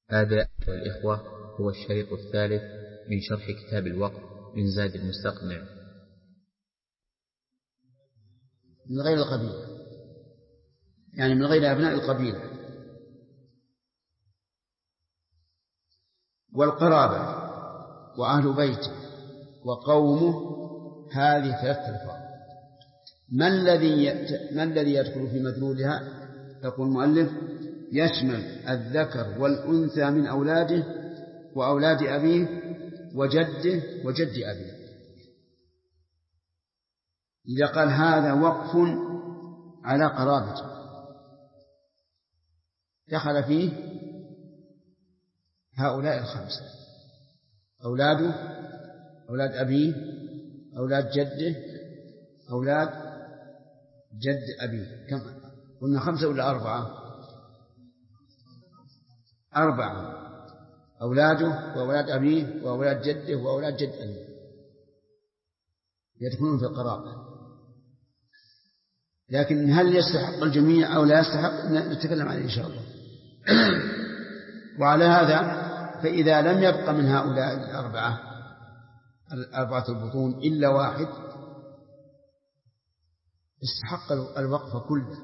هذا والإخوة هو الشريط الثالث من شرح كتاب الوقف من زاد المستقنع. من غير القبيلة، يعني من غير أبناء القبيلة. والقرابة وأهل بيته وقومه، هذه ثلاثة ألفاظ. ما الذي يدخل في مدلولها؟ يقول المؤلف: يشمل الذكر والأنثى من أولاده وأولاد أبيه وجده وجد أبيه. إذا قال هذا وقف على قرابته دخل فيه هؤلاء الخمسة: أولاده، أولاد أبيه، أولاد جده، أولاد جد أبيه. كم قلنا؟ 5 ولا 4؟ 4: أولاده وأولاد أبيه وأولاد جده وأولاد جد أبيه يدخلون في القرابة. لكن هل يستحق الجميع أو لا يستحق نتكلم عليه إن شاء الله. وعلى هذا فإذا لم يبق من هؤلاء الأربعة البطون إلا واحد استحق الوقف كله.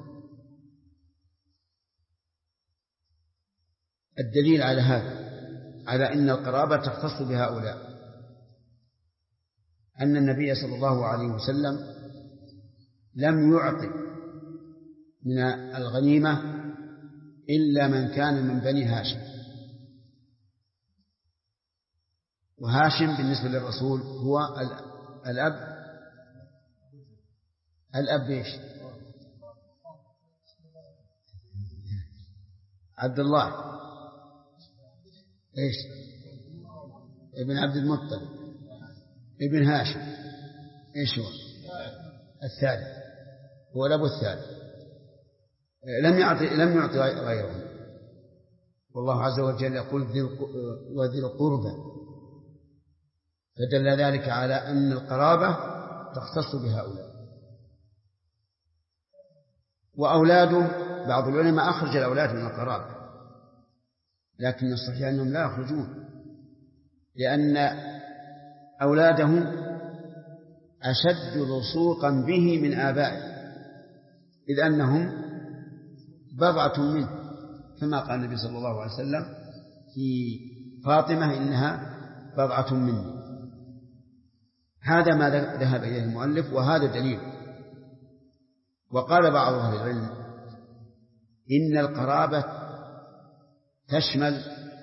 الدليل على هذا، على أن القرابة تختص بهؤلاء، أن النبي صلى الله عليه وسلم لم يعطي من الغنيمة إلا من كان من بني هاشم. وهاشم بالنسبة للرسول هو الأب إيش؟ عبد الله إيش؟ ابن عبد المطلب ابن هاشم. إيش هو الثالث؟ هو الأب الثالث. لم يعطي غيره. والله عز وجل يقول: وذي القربى، فدل ذلك على أن القرابة تختص بهؤلاء. وأولاده، بعض العلماء أخرج الأولاد من القرابة، لكن الصحيح أنهم لا يخرجون، لأن أولادهم أشد لصوقا به من آبائه، إذ أنهم بضعة منه، كما قال النبي صلى الله عليه وسلم في فاطمة: إنها بضعة مني. هذا ما ذهب إليه المؤلف، وهذا دليل. وقال بعض أهل العلم إن القرابة تشمل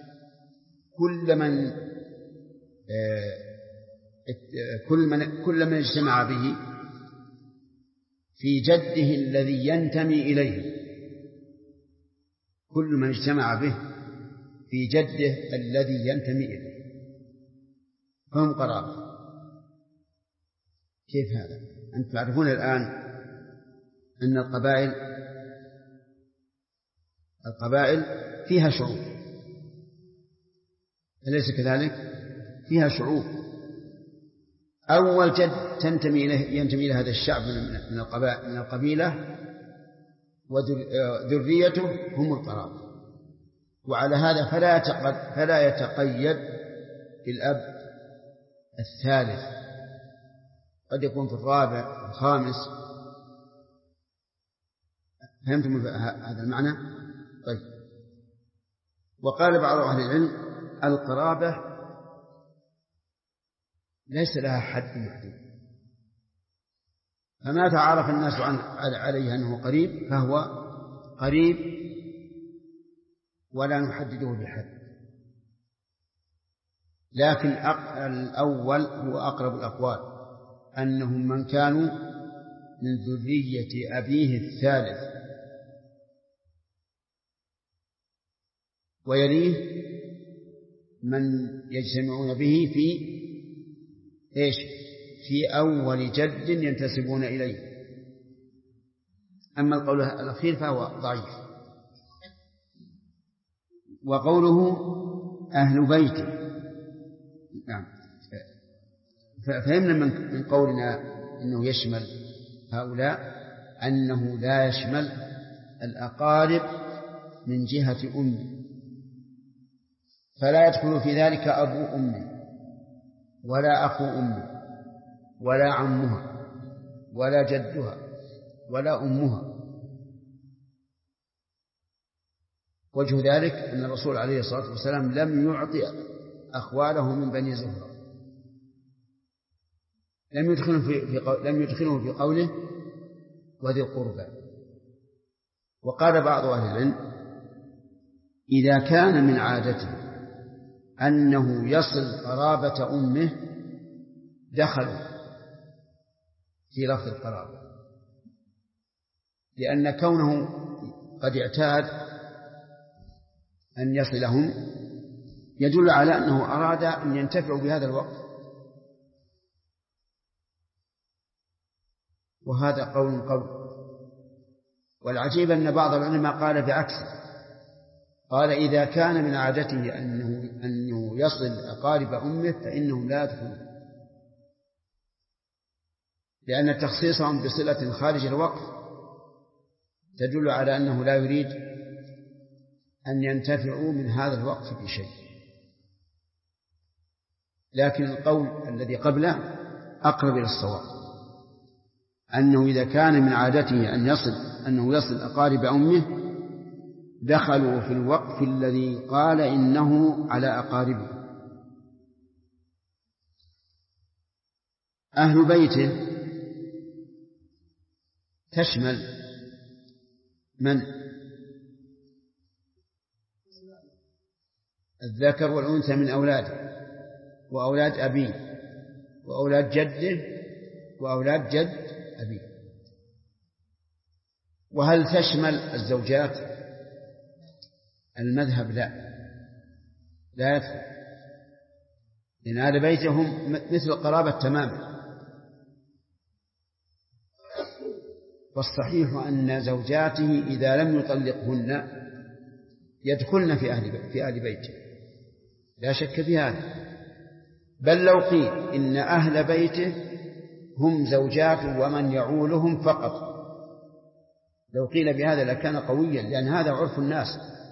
كل من اجتمع به في جده الذي ينتمي إليه، كل من اجتمع به في جده الذي ينتمي إليه فهم قرابة. كيف هذا؟ أنتم تعرفون الآن أن القبائل فيها شعوب، أليس كذلك؟ فيها شعوب. أول جد ينتمي إلى هذا الشعب من القبيلة وذريته هم القرابة. وعلى هذا فلا يتقيد بالأب الثالث، قد يكون في الرابع الخامس. فهمتم هذا المعنى؟ طيب. وقال بعض أهل العلم: القرابة ليس لها حد محدود، فما تعارف الناس عليه أنه قريب فهو قريب ولا نحدده بحد. لكن الأول هو أقرب الأقوال، أنهم من كانوا من ذرية أبيه الثالث، ويليه من يجتمعون به في أول جد ينتسبون إليه. أما القول الأخير فهو ضعيف. وقوله أهل بيته، نعم، فهمنا من قولنا أنه يشمل هؤلاء أنه لا يشمل الأقارب من جهة أمه، فلا يدخل في ذلك أبو أمه ولا أخو أمه ولا عمها ولا جدها ولا أمها. وجه ذلك أن الرسول عليه الصلاة والسلام لم يعطي أخواله من بني زهرة، لم يدخلهم في قوله وذي القربى. وقال بعض أهل العلم إذا كان من عادته أنه يصل قرابة أمه دخلوا في لفظ القرابة، لأن كونه قد اعتاد أن يصلهم يدل على أنه أراد أن ينتفعوا بهذا الوقت. وهذا قول. والعجيب أن بعض العلماء قال بعكسه، قال إذا كان من عادته أنه يصل أقارب أمه فإنهم لا يدخلون، لأن تخصيصهم بصلة خارج الوقف تدل على أنه لا يريد أن ينتفعوا من هذا الوقف بشيء. لكن القول الذي قبله أقرب إلى الصواب، أنه إذا كان من عادته أنه يصل أقارب أمه دخلوا في الوقف الذي قال إنه على أقاربه. أهل بيته تشمل من؟ الذكر والأنثى من أولاده وأولاد أبيه وأولاد جده وأولاد جد أبيه. وهل تشمل الزوجات؟ المذهب لا يدخل، لأن أهل بيته هم مثل القرابة تماما. والصحيح أن زوجاته إذا لم يطلقهن يدخلن في أهل بيته، لا شك في هذا. بل لو قيل إن أهل بيته هم زوجات ومن يعولهم فقط، لو قيل بهذا لكان قويا، لأن هذا عرف الناس.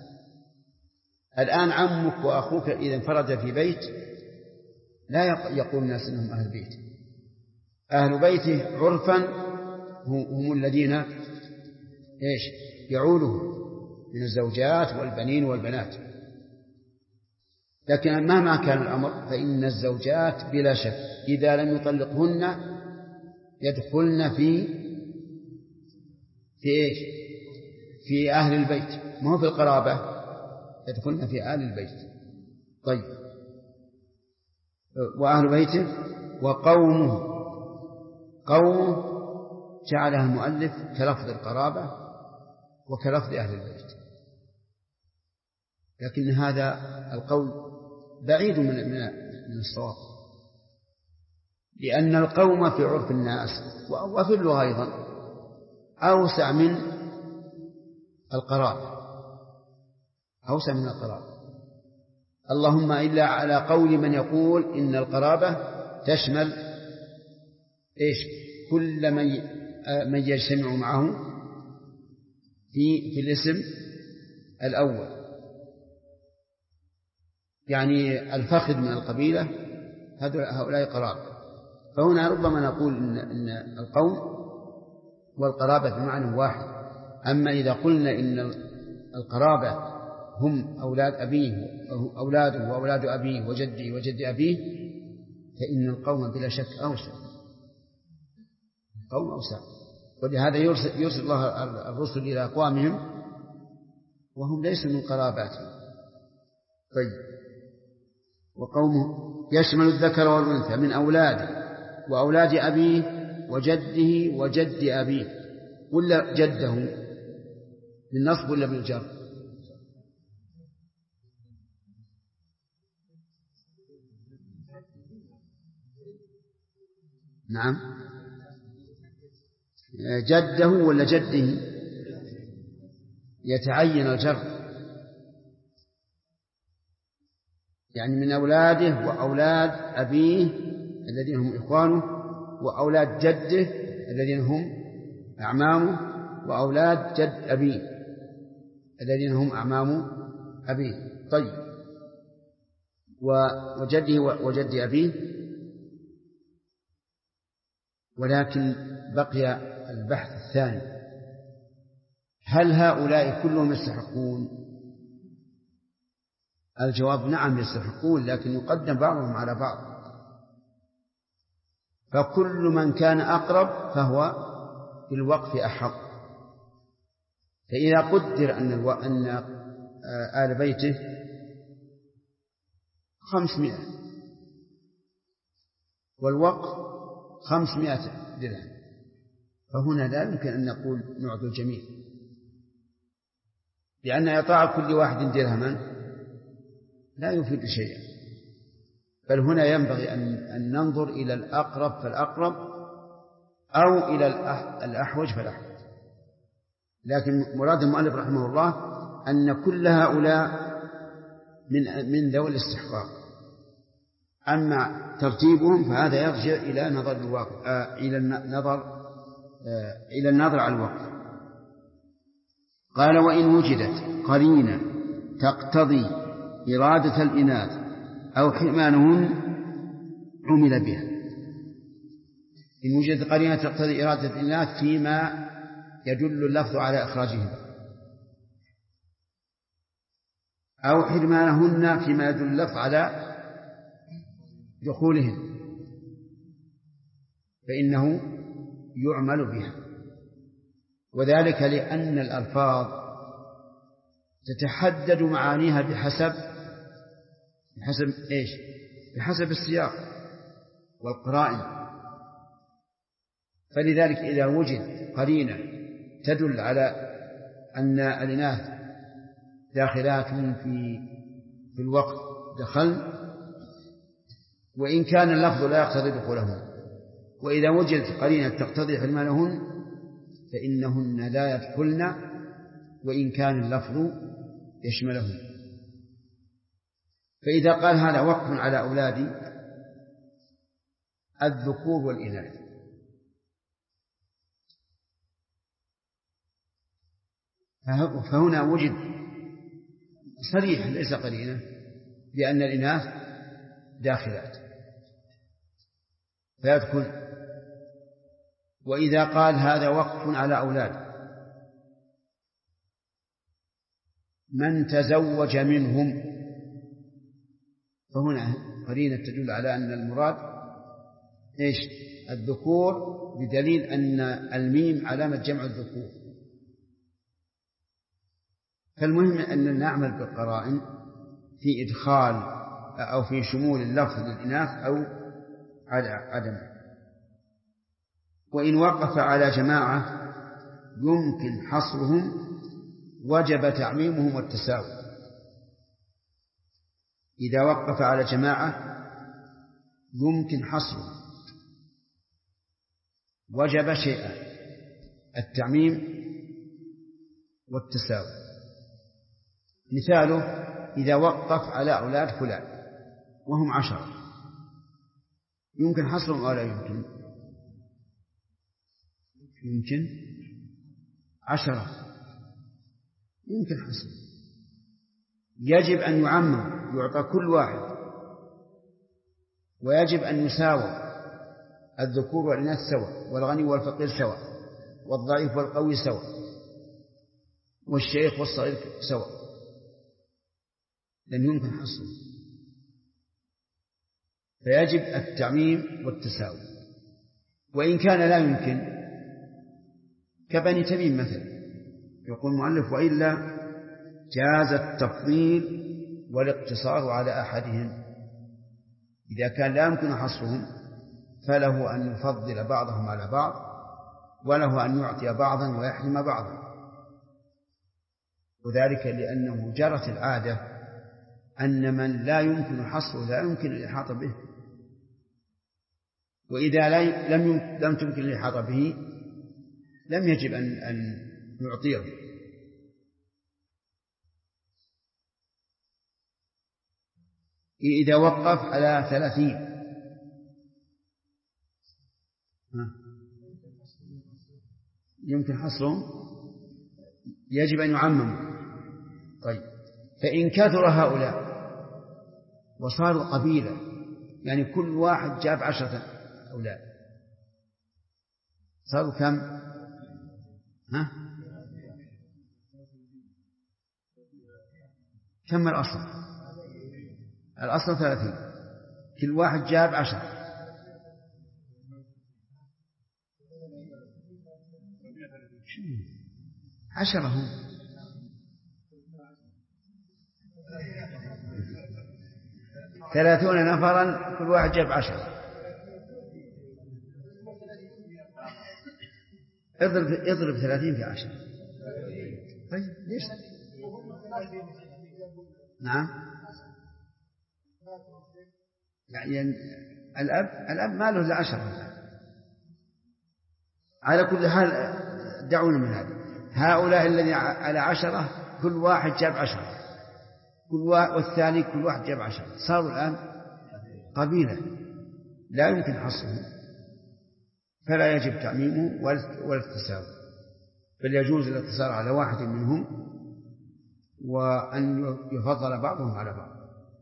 الآن عمك وأخوك إذا انفرد في بيت لا يقول الناس إنهم أهل بيت. أهل بيته عرفا هم الذين يعولهم من الزوجات والبنين والبنات. لكن مهما كان الأمر فإن الزوجات بلا شك إذا لم يطلقهن يدخلن في أهل البيت، ما هو في القرابة، يدخلن في أهل البيت. طيب، وأهل بيته وقومه جعلها المؤلف كلفظ القرابة وكلفظ أهل البيت، لكن هذا القول بعيد من الصواب، لأن القوم في عرف الناس وفي اللغة أيضا أوسع من القرابة، اللهم إلا على قول من يقول إن القرابة تشمل كل من يجتمع معه في الاسم الأول، يعني الفخذ من القبيلة هؤلاء قرابة. فهنا ربما نقول إن القوم والقرابة بمعنى واحد. أما إذا قلنا إن القرابة هم أولاد أبيه أولاده وأولاد أبيه وجده وجد أبيه فإن القوم بلا شك أوسع، قوم أوسع. ولهذا يرسل الله الرسل إلى أقوامهم وهم ليسوا من قراباتهم. طيب، وقومه يشمل الذكر والأنثى من أولاده وأولاد أبيه وجده وجد أبيه، ولا جده بالنصب ولا بالجر؟ نعم، جده ولا جده؟ يتعين الجر، يعني من أولاده وأولاد أبيه الذين هم إخوانه وأولاد جده الذين هم أعمامه وأولاد جد أبيه الذين هم أعمام أبيه. طيب، وجده وجد أبيه. ولكن بقي البحث الثاني: هل هؤلاء كلهم يستحقون؟ الجواب: نعم يستحقون، لكن يقدم بعضهم على بعض، فكل من كان أقرب فهو بالوقف أحق. فإذا قدر أن آل بيته 500 والوقف 500 درهم، فهنا لا يمكن أن نقول نعطي الجميع، لأن إعطاء كل واحد درهما لا يفيد شيئا، بل هنا ينبغي أن ننظر إلى الأقرب فالأقرب أو إلى الأحوج فالأحوج. لكن مراد المؤلف رحمه الله أن كل هؤلاء من ذوي الاستحقاق، أما ترتيبهم فهذا يرجع إلى نظر الواقع، إلى النظر على الوقف. قال: وإن وجدت قرينة تقتضي إرادة الإناث أو حرمانهن عمل بها. إن وجدت قرينة تقتضي إرادة الإناث فيما يدل اللفظ على إخراجهن، أو حرمانهن فيما يدل اللفظ على دخولهن، فإنه يعمل بها. وذلك لأن الألفاظ تتحدد معانيها بحسب السياق والقرائن. فلذلك إذا وجد قرينة تدل على أن الإناث داخلات في الوقت دخل، وإن كان اللفظ لا يقتضي دخولهن، وإذا وجدت قرينة تقتضي حرمانهن فإنهن لا يدخلن وإن كان اللفظ يشملهن. فإذا قال هذا وقف على أولادي الذكور والإناث، فهنا وجد صريح ليس قرينة بأن الإناث داخلات فيدخل. وإذا قال هذا وقف على أولاد من تزوج منهم، فهنا قرينة تدل على أن المراد الذكور، بدليل أن الميم علامة جمع الذكور. فالمهم أن نعمل بالقرائن في إدخال أو في شمول اللفظ للإناث أو عدم. وإن وقف على جماعة يمكن حصرهم وجب تعميمهم والتساوي. إذا وقف على جماعة يمكن حصرهم وجب شيئا: التعميم والتساوي. مثاله: إذا وقف على أولاد فلان وهم 10 يمكن حصرهم أو لا يمكن؟ يمكن 10 يمكن حصرهم. يجب أن يعمم، يعطى كل واحد، ويجب أن يساوي الذكور والإناث سواء، والغني والفقير سواء، والضعيف والقوي سواء، والشيخ والصغير سواء، لن يمكن حصره. فيجب التعميم والتساوي. وإن كان لا يمكن كبني تميم مثلا، يقول المؤلف: وإلا جاز التفضيل والاقتصار على أحدهم. إذا كان لا يمكن حصرهم فله أن يفضل بعضهم على بعض، وله أن يعطي بعضا ويحرم بعضا. وذلك لأنه جرت العادة أن من لا يمكن حصره لا يمكن الإحاطة به، وإذا لم تمكن الإحاطة به لم يجب أن نعطيه. إذا وقف على 30 يمكن حصرهم، يجب أن يعمم. طيب، فإن كثر هؤلاء وصاروا قبيلة، يعني كل واحد جاب 10 أولاد، صاروا كم؟ كم الأصل؟ الأصل 30، كل واحد جاب 10. هم 30 نفرا، كل واحد جاب 10. اضرب 30 في 10. طيب ليش؟ نعم، يعني الأب ما له إلا 10. على كل حال دعونا من هؤلاء الذين على 10 كل واحد جاب 10، والثاني كل واحد جاب 10، صاروا الآن قبيلة لا يمكن حصرهم، فلا يجب تعميمه ولا التساوي، بل يجوز الاقتصار على واحد منهم وأن يفضل بعضهم على بعض.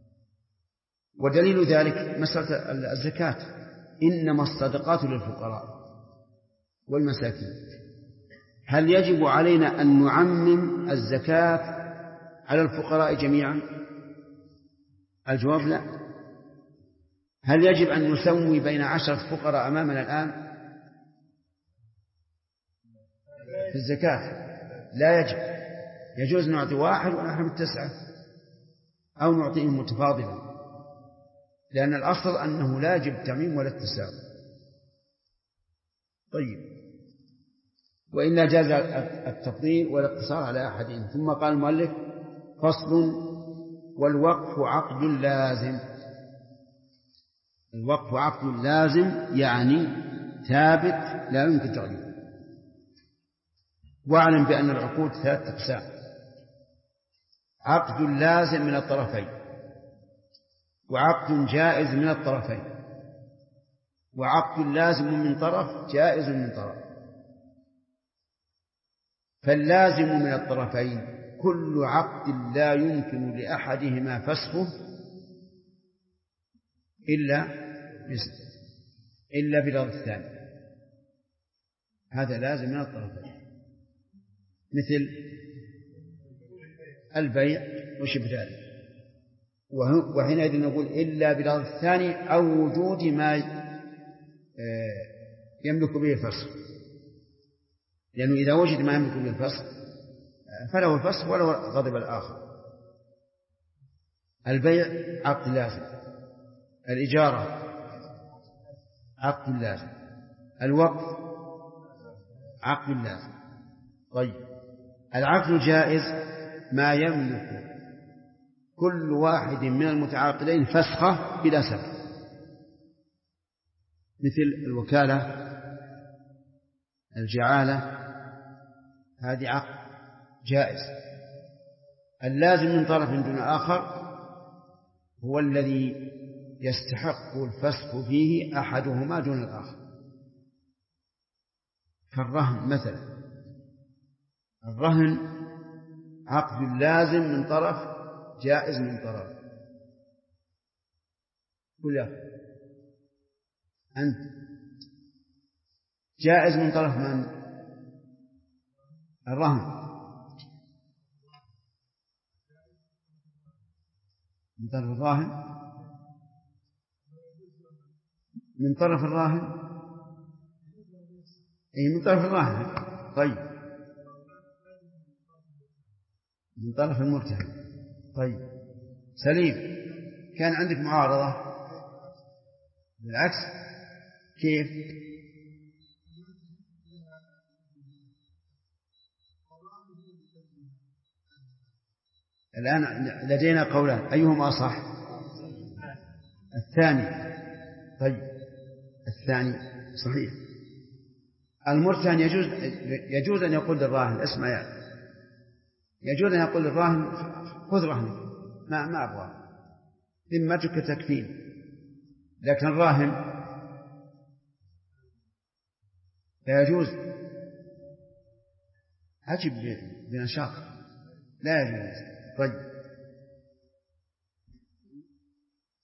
ودليل ذلك مسألة الزكاة، إنما الصدقات للفقراء والمساكين. هل يجب علينا أن نعمم الزكاة على الفقراء جميعا؟ الجواب لا. هل يجب أن نسوي بين 10 فقراء أمامنا الآن في الزكاة؟ لا يجب. يجوز نعطي 1 ونحرم 9، أو نعطيهم متفاضلا، لأن الأصل أنه لا يجب التعميم ولا التساوي. طيب، وإلا جاز التفضيل والاقتصار على أحدهم. ثم قال المؤلف: فصل: والوقف عقد لازم. الوقف عقد لازم يعني ثابت لا يمكن تغييره. واعلم بأن العقود 3 أقسام: عقد لازم من الطرفين، وعقد جائز من الطرفين، وعقد لازم من طرف جائز من طرف. فاللازم من الطرفين كل عقد لا يمكن لأحدهما فسخه إلا برضا الثاني، هذا لازم من الطرفين، مثل البيع وشبه ذلك. وحينئذ نقول إلا برضا الثاني أو وجود ما يملك به الفسخ، لأنه إذا وجد ما يملك به الفسخ فله الفسخ ولو غضب الآخر. البيع عقد لازم، الإجارة عقد لازم، الوقف عقد لازم. طيب، العقد الجائز ما يملك كل واحد من المتعاقدين فسخه بلا سبب، مثل الوكالة، الجعالة، هذه عقد جائز. اللازم من طرف دون آخر هو الذي يستحق الفسخ فيه أحدهما دون الآخر، كالرهن مثلا. الرهن عقد لازم من طرف، جائز من طرف. قل يا أنت، جائز من طرف من؟ الرهن من طرف الراهن، من طرف الراهن، أي من طرف الراهن. طيب، من طرف المرتهن. طيب سليم، كان عندك معارضة بالعكس، كيف؟ الآن لدينا قولان، أيهما أصح؟ الثاني. طيب الثاني صحيح. المرتهن يجوز أن يقول للراهن: اسمع يا، يجوز أن يقول للراهن: خذ رهنك، ما أبغى، ذمتك تكفين. لكن الراهن لا يجوز، أجب بنشاط، لا يجوز. طيب،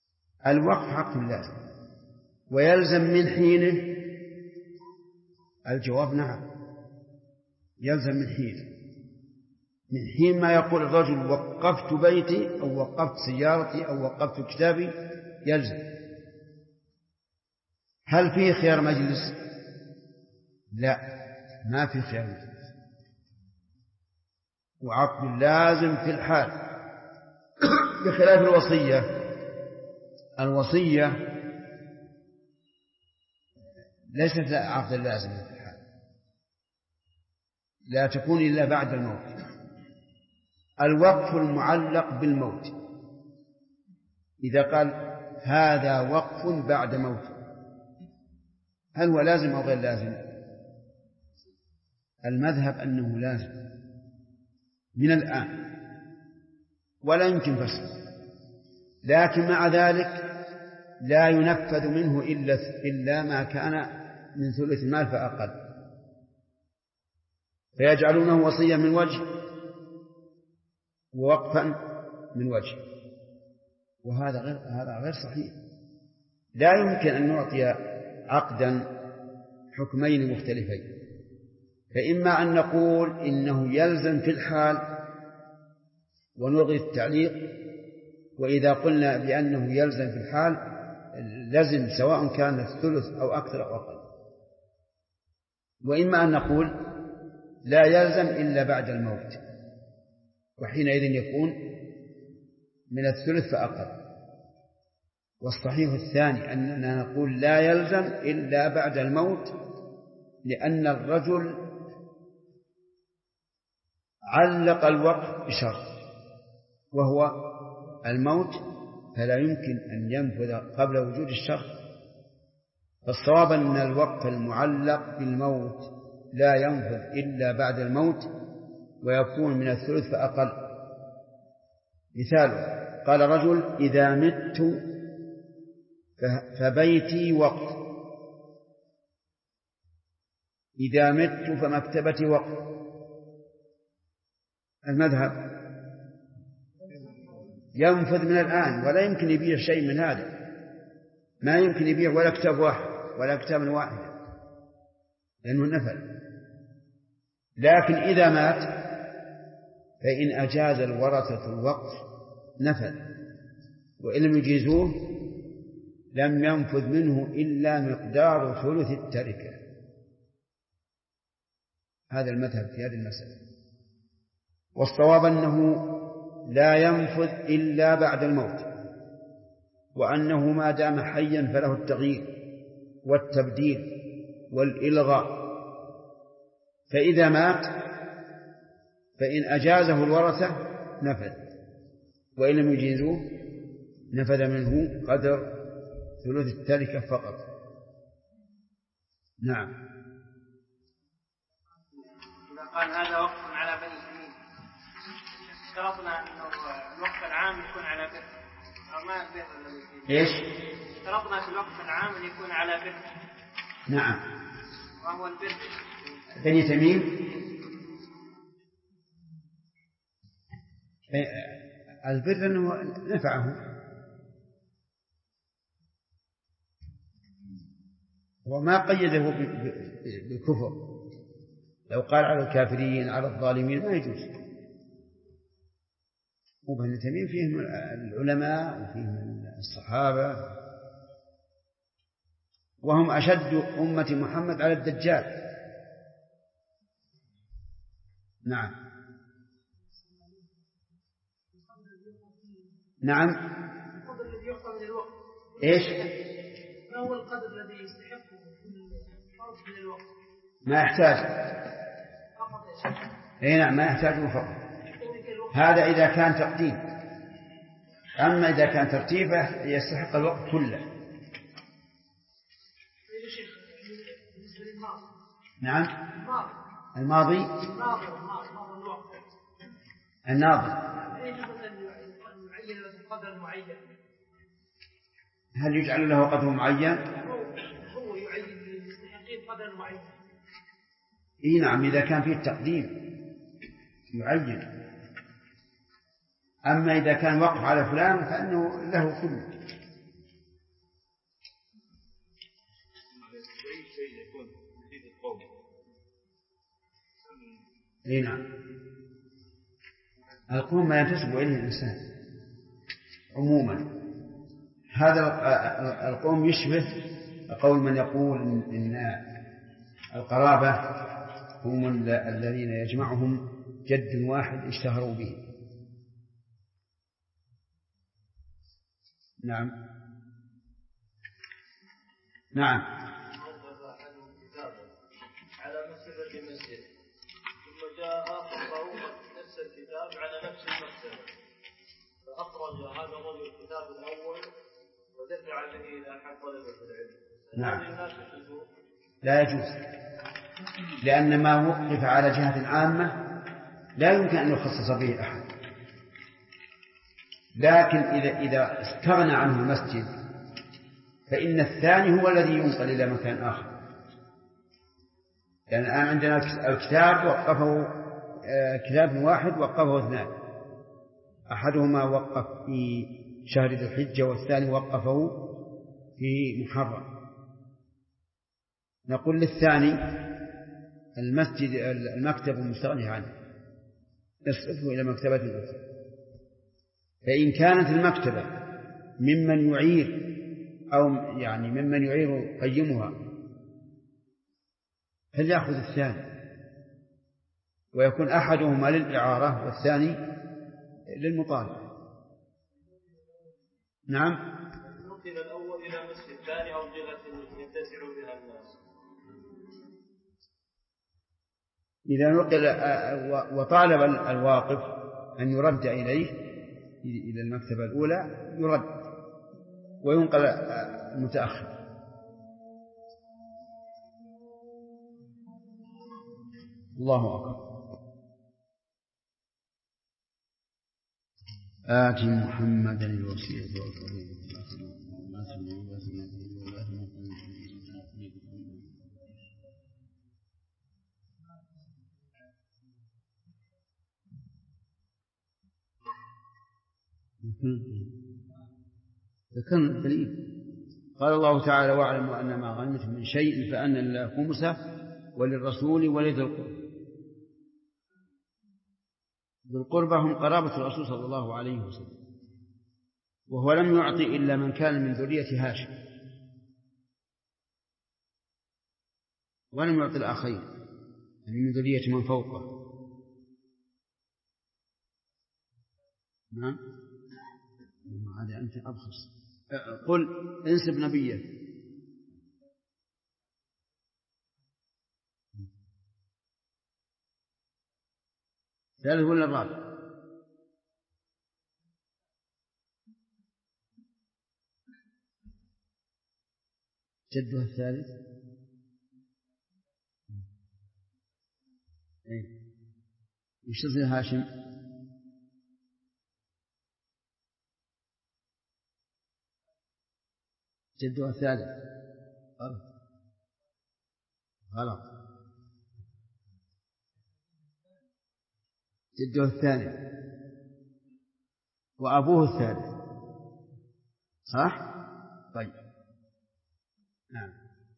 الوقف حق لازم، ويلزم من حينه. الجواب نعم، يلزم من حينه، من حين ما يقول الرجل وقفت بيتي أو وقفت سيارتي أو وقفت كتابي يلزم. هل فيه خيار مجلس؟ لا، ما في خيار مجلس، وعقد لازم في الحال، بخلاف الوصية. الوصية ليست عقد لازم في الحال، لا تكون إلا بعد الموت. الوقف المعلق بالموت، إذا قال هذا وقف بعد موت، هل هو لازم أو غير لازم؟ المذهب أنه لازم من الآن ولا يمكن فسخه، لكن مع ذلك لا ينفذ منه إلا ما كان من ثلث المال فأقل، فيجعلونه وصيا من وجه ووقفا من وجه، وهذا غير صحيح. لا يمكن أن نعطي عقدا حكمين مختلفين، فإما أن نقول إنه يلزم في الحال ونلغي التعليق، وإذا قلنا بأنه يلزم في الحال لزم سواء كان الثلث أو أكثر أو أقل، وإما أن نقول لا يلزم إلا بعد الموت، وحينئذ يكون من الثلث فأقل. والصحيح الثاني أننا نقول لا يلزم إلا بعد الموت، لأن الرجل علق الوقف بشرط وهو الموت، فلا يمكن أن ينفذ قبل وجود الشرط. فالصواب أن الوقف المعلق بالموت لا ينفذ إلا بعد الموت، ويكون من الثلث فأقل. مثال: قال رجل إذا مت فبيتي وقف، إذا مت فمكتبتي وقف. المذهب ينفذ من الآن، ولا يمكن يبيع شيء من هذا، ما يمكن يبيع ولا كتاب واحد ولا كتاب واحد لأنه نفذ. لكن إذا مات فإن أجاز الورثة الوقف نفذ، وإن لم يجيزوه لم ينفذ منه إلا مقدار ثلث التركة. هذا المذهب في هذه المسألة. والصواب أنه لا ينفذ إلا بعد الموت، وأنه ما دام حيا فله التغيير والتبديل والإلغاء، فإذا مات فإن أجازه الورثة نفذ، وإن لم يجيزوه نفذ منه قدر ثلث التركة فقط. نعم. إذا قال هذا وقف على بني تميم، اشترطنا أن الوقف العام يكون على بر أو ما البر الذي إيش؟ اشترطنا في الوقف العام أن يكون على بر. نعم. وهو البر بني تميم. البر أنه نفعه، وما قيده بالكفر. لو قال على الكافرين على الظالمين ما يجوز. وبني تميم فيهم العلماء وفيهم الصحابة، وهم أشد أمة محمد على الدجال. نعم. نعم. القدر الذي يعطى من الوقت إيش؟ ما هو القدر الذي يستحقه الفرض من الوقت؟ ما يحتاج. اي نعم، ما يحتاج فقط. هذا إذا كان تقديم، أما إذا كان ترتيبه يستحق الوقت كله. نعم. الماضي الناظر هل يجعل له قدر معين؟ هو يعين للمستحقين قدر معين. اي نعم، إذا كان فيه التقديم يعين. أما إذا كان وقف على فلان فإنه له كله. اي نعم. القوم ما ينتسب إليه الإنسان عموما. هذا القوم يشبه قول من يقول إن القرابة هم الذين يجمعهم جد واحد اشتهروا به. نعم نعم. على مكتبة المسجد ثم جاء آخر قوم نفس الكتاب على نفس المكتبة فأخرج هذا الرجل الكتاب الأول ودفع به إلى أحد طلبة العلم. نعم. لا يجوز، لأن ما وقف على جهة عامة لا يمكن أن يخصص به أحد، لكن إذا استغنى عنه المسجد فإن الثاني هو الذي ينقل إلى مكان آخر. يعني الآن عندنا الكتاب وقفه كتاب واحد وقفه اثنان، أحدهما وقف في شهر ذي الحجة والثاني وقفه في محرم. نقول للثاني المكتب المستغني عنه اصرفه إلى مكتبة أخرى. فإن كانت المكتبة ممن يعير أو يعني ممن يعير قيمها فليأخذ الثاني ويكون أحدهما للإعارة والثاني للمطالبة. نعم. نقل الأول إلى مسجد الثاني أو جهة يتسع بها الناس. إذا نقل وطالب الواقف أن يرد إليه إلى المكتبة الأولى يرد وينقل المتأخر. الله أكبر. آت محمدا الوسيلة والفضيلة. ذكرنا الدليل. قال الله تعالى: واعلموا أن ما غنمتم من شيء فأن لله خمسه وللرسول ولذي القربى. ذو القربى هم قرابة الرسول صلى الله عليه وسلم، وهو لم يعطي إلا من كان من ذرية هاشم، ولم يعطي الآخرين يعني من ذرية من فوقه. نعم. هذا أنت أبخص. قل انسب نبيه. ثالث ولا الرابع؟ جدها الثالث. وش تصير هاشم؟ جدها الثالث. غلط. جده الثاني وأبوه الثالث. صح؟ طيب. نعم.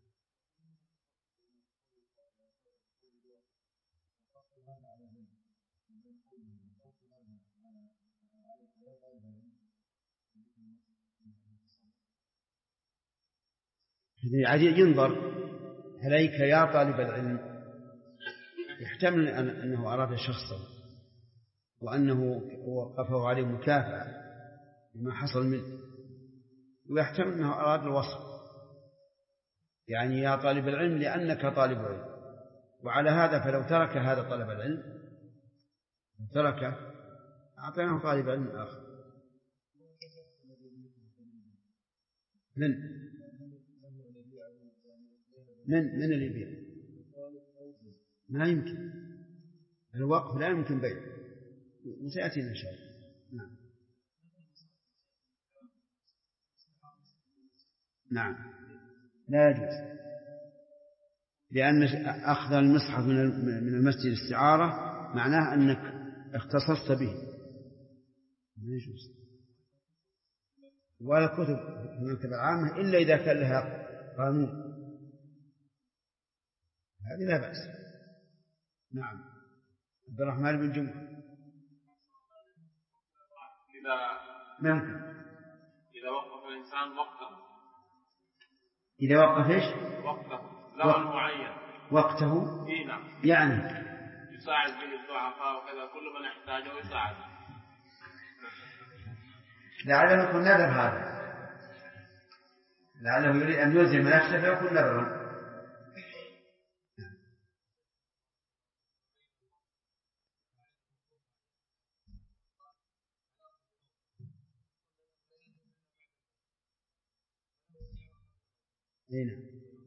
عجيب ينظر عليك يا طالب العلم، يحتمل أنه أراد شخصا وأنه وقفه عليه مكافأة بما حصل منه، ويحتمل أنه أراد الوصف، يعني يا طالب العلم لأنك طالب علم. وعلى هذا فلو ترك هذا طلب العلم تركه أعطيناه طالب علم آخر. من اللي يبيع؟ ما يمكن، الوقف لا يمكن بيعه، وسيأتينا إن شاء الله. نعم. نعم لا يجوز، لأن أخذ المصحف من المسجد الاستعارة معناه أنك اختصصت به، لا يجوز. ولا كتب في المكتبة العامة إلا إذا كان لها قانون، هذه لا بأس. نعم. عبد الرحمن بن جمعة. إذا وقف الإنسان وقته. إذا وقف إيش؟ وقته زمن معين. وقته. نعم. يعني يساعد به الضعفاء وكذا كل من يحتاجه يساعد. لعله يكون نذر هذا، لعله يريد أن يلزم نفسه فيكون نذرا. هنا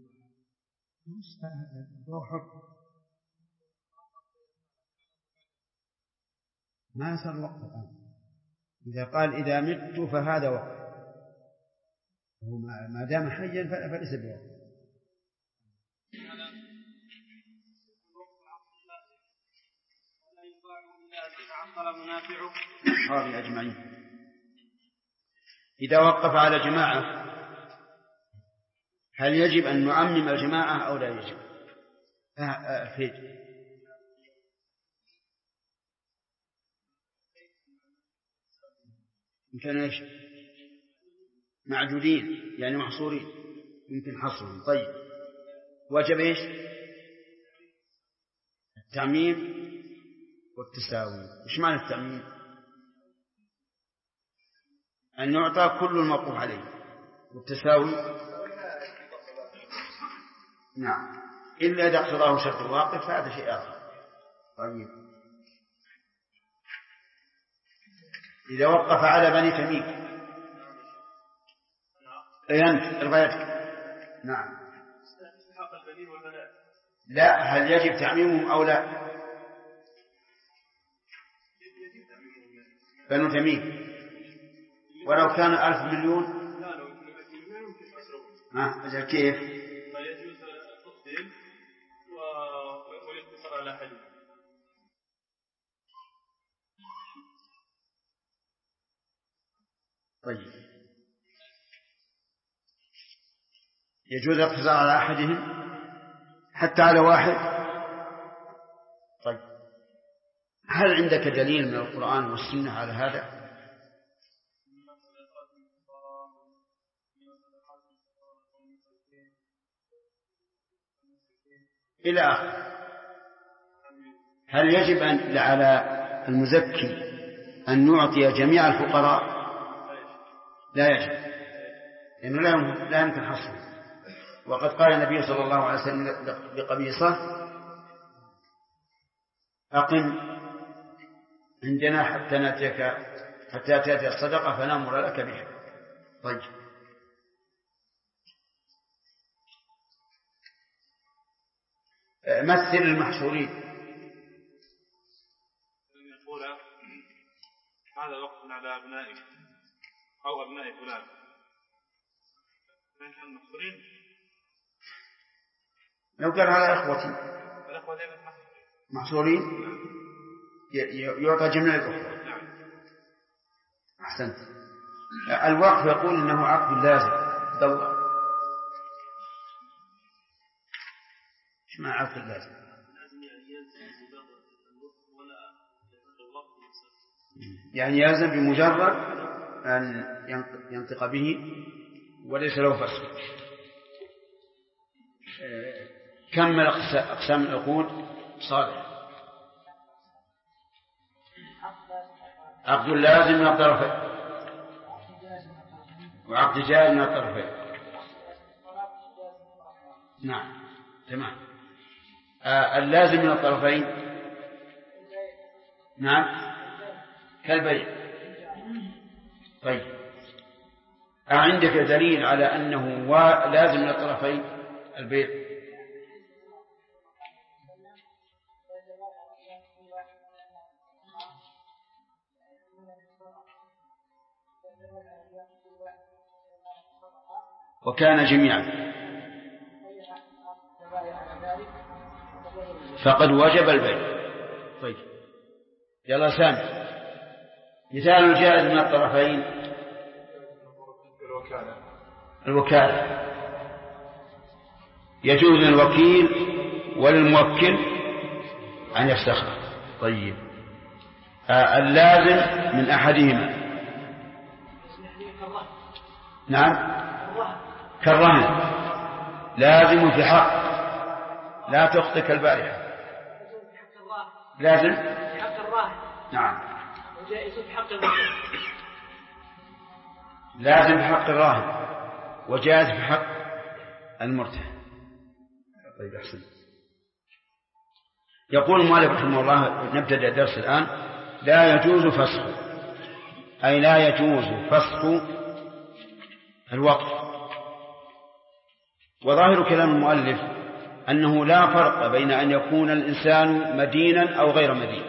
ما صار وقت الآن. إذا قال إذا مت فهذا وقت، ما دام حيا فليس بوقت. أصحابي أجمعين. إذا وقف على جماعة هل يجب أن نعمم الجماعة أو لا يجب؟ فيد يمكن إيش؟ معدودين يعني محصورين يمكن حصرهم. طيب وجب إيش؟ التعميم والتساوي. إيش معنى التعميم؟ أن يعطى كل الموقوف عليه، والتساوي نعم إلا إذا اقتضاه شرط الواقف فهذا شيء آخر. طيب إذا وقف على بني تميم أنت روايتك نعم لا، هل يجب تعميمهم أو لا؟ بنو تميم ولو كان 1000 مليون أجل كيف؟ فيجوز التفضيل ويقتصر على حديث. طيب يجوز الاقتصار على أحدهم حتى على واحد. طيب هل عندك دليل من القرآن والسنة على هذا؟ إلى آخر. هل يجب أن على المزكي أن نعطي جميع الفقراء؟ لا يجب، لأنه لا يمكن حصره. وقد قال النبي صلى الله عليه وسلم لقبيصة أقم عندنا حتى تأتي الصدقة فنأمر لك بها. طيب مثل المحصورين. يقول هذا وقت على أبنائك أو أبناء فلان، من المحصورين لو قال على إخوتي محصورين يعطى جميع الأخوة. أحسنت. الوقف يقول إنه عقد لازم دورة. إيش معنى عقد لازم؟ يعني يلزم بمجرد أن ينطق به وليس له فصل. كمل أقسام العقود صالح. عقد لازم من الطرفين وعقد جائز من الطرفين. نعم تمام. اللازم من الطرفين نعم كالبيع. طيب عندك دليل على أنه لازم من الطرفين البيع؟ وكان جميعا فقد وجب البيع. طيب يلا سامي مثال الجائز من الطرفين الوكالة. يجوز للوكيل وللموكل أن يفسخ طيب. اللازم من أحدهما. نعم كالرهن لازم في حق، لا تخطئ كالبارحة. لازم في حق الراهن. نعم. وجائز في حق المرتهن. لازم في حق الراهن وجائز في حق المرتهن. طيب أحسن. يقول المؤلف رحمه الله، نبدأ الدرس الآن. لا يجوز فسخ، أي لا يجوز فسخ الوقف. وظاهر كلام المؤلف أنه لا فرق بين أن يكون الإنسان مدينا أو غير مدين.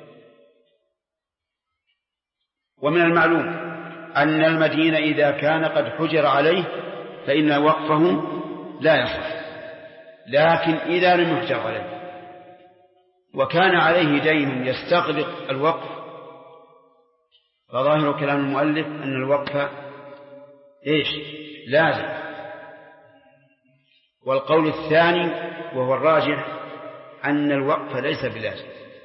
ومن المعلوم أن المدين إذا كان قد حجر عليه فإن وقفه لا يصح، لكن إذا لم يحجر عليه وكان عليه دين يستغرق الوقف فظاهر كلام المؤلف أن الوقف لازم. والقول الثاني وهو الراجح أن الوقف ليس بلازم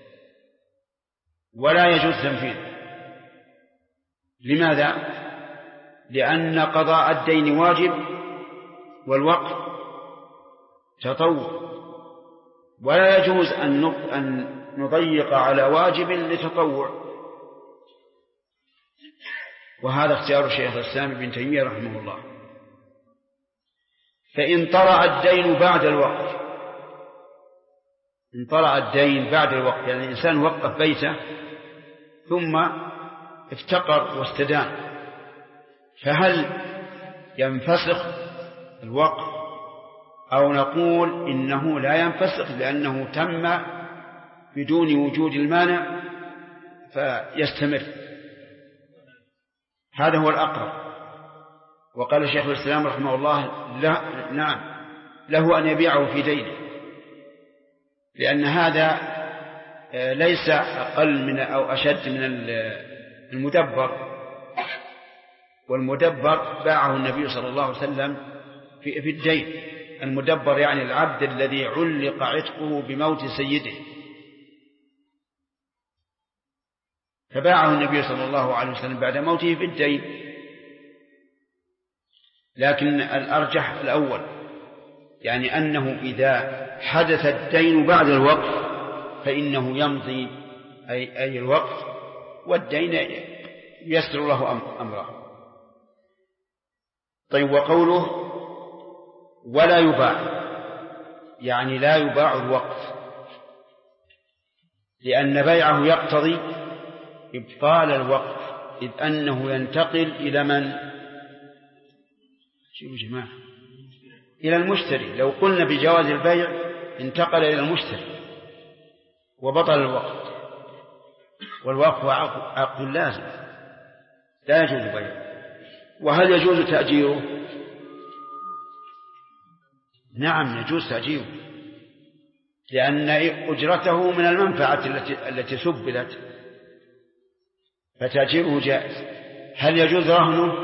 ولا يجوز تنفيذه. لماذا؟ لأن قضاء الدين واجب والوقف تطوع، ولا يجوز أن نضيق على واجب لتطوع. وهذا اختيار الشيخ الإسلام ابن تيمية رحمه الله. فإن طرأ الدين بعد الوقت، إن طرأ الدين بعد الوقت، يعني الإنسان وقف بيته ثم افتقر واستدان، فهل ينفسخ الوقف أو نقول إنه لا ينفسخ لأنه تم بدون وجود المانع فيستمر؟ هذا هو الأقرب. وقال الشيخ الإسلام رحمه الله نعم له أن يبيعه في دينه، لأن هذا ليس أقل من أو أشد من المدبر. والمدبر باعه النبي صلى الله عليه وسلم في الدين. المدبر يعني العبد الذي علق عتقه بموت سيده، فباعه النبي صلى الله عليه وسلم بعد موته في الدين. لكن الأرجح الأول، يعني أنه إذا حدث الدين بعد الوقف فإنه يمضي أي الوقف والدين يسر له أمره. طيب. وقوله ولا يباع، يعني لا يباع الوقف، لأن بيعه يقتضي إبطال الوقف، إذ أنه ينتقل إلى من؟ شوفوا جماعة، إلى المشتري. لو قلنا بجواز البيع انتقل إلى المشتري وبطل الوقف، والوقف عقد لازم لا يجوز بيعه. وهل يجوز تأجيره؟ نعم يجوز تأجيره، لأن أجرته من المنفعة التي سبلت، فتأجيره جائز. هل يجوز رهنه؟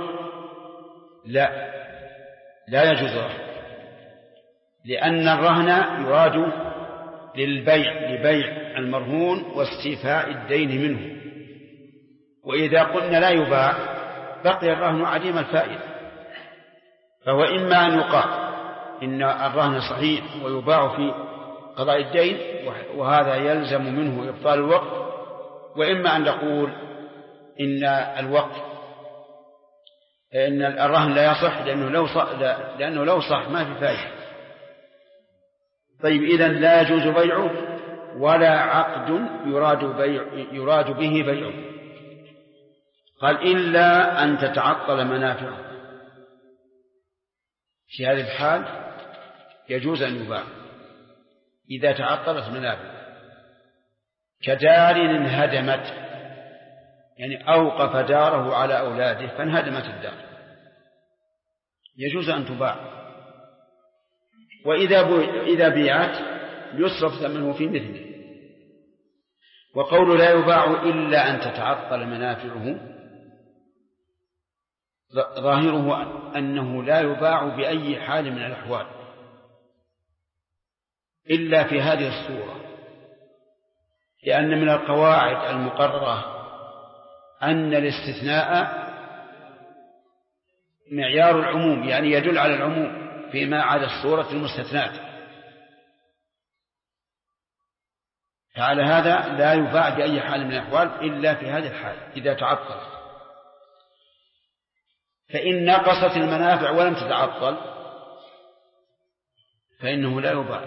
لا يجوز رهنه، لأن الرهن يراد لبيع المرهون واستيفاء الدين منه. وإذا قلنا لا يباع بقي الرهن عديم الفائدة. فهو إما أن يقال إن الرهن صحيح ويباع في قضاء الدين وهذا يلزم منه إبطال الوقف، وإما أن نقول إن الرهن لا يصح لأنه لو صح ما في فائدة. طيب. إذن لا يجوز بيعه ولا عقد يراد به بيعه. قال إلا أن تتعطل منافعه، في هذه الحال يجوز أن يباع إذا تعطلت منافعه، كدار انهدمت، يعني أوقف داره على أولاده فانهدمت الدار، يجوز أن تباع. وإذا بيعت يصرف ثمنه في مثله. وقول لا يباع إلا أن تتعطل منافعه ظاهره أنه لا يباع بأي حال من الأحوال إلا في هذه الصورة، لأن من القواعد المقررة أن الاستثناء معيار العموم، يعني يدل على العموم فيما عدا الصورة المستثناة. فعلى هذا لا يباع بأي حال من الأحوال إلا في هذه الحال إذا تعطل. فإن نقصت المنافع ولم تتعطل فإنه لا يباع،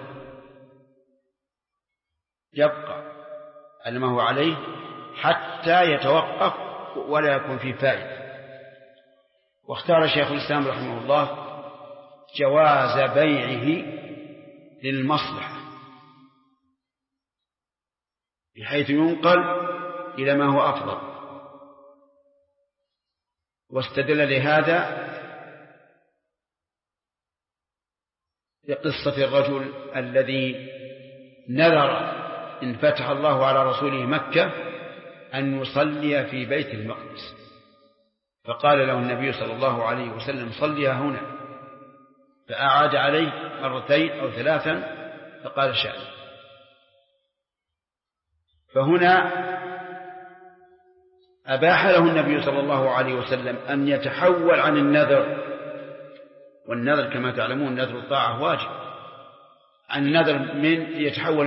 يبقى على ما هو عليه حتى يتوقف ولا يكون فيه فائدة. واختار شيخ الإسلام رحمه الله جواز بيعه للمصلحة بحيث ينقل إلى ما هو أفضل، واستدل لهذا بقصة الرجل الذي نذر إن فتح الله على رسوله مكة أن يصلي في بيت المقدس، فقال له النبي صلى الله عليه وسلم صليها هنا، فأعاد عليه مرتين أو ثلاثا فقال شأن. فهنا أباح له النبي صلى الله عليه وسلم أن يتحول عن النذر، والنذر كما تعلمون نذر الطاعة واجب، عن النذر من يتحول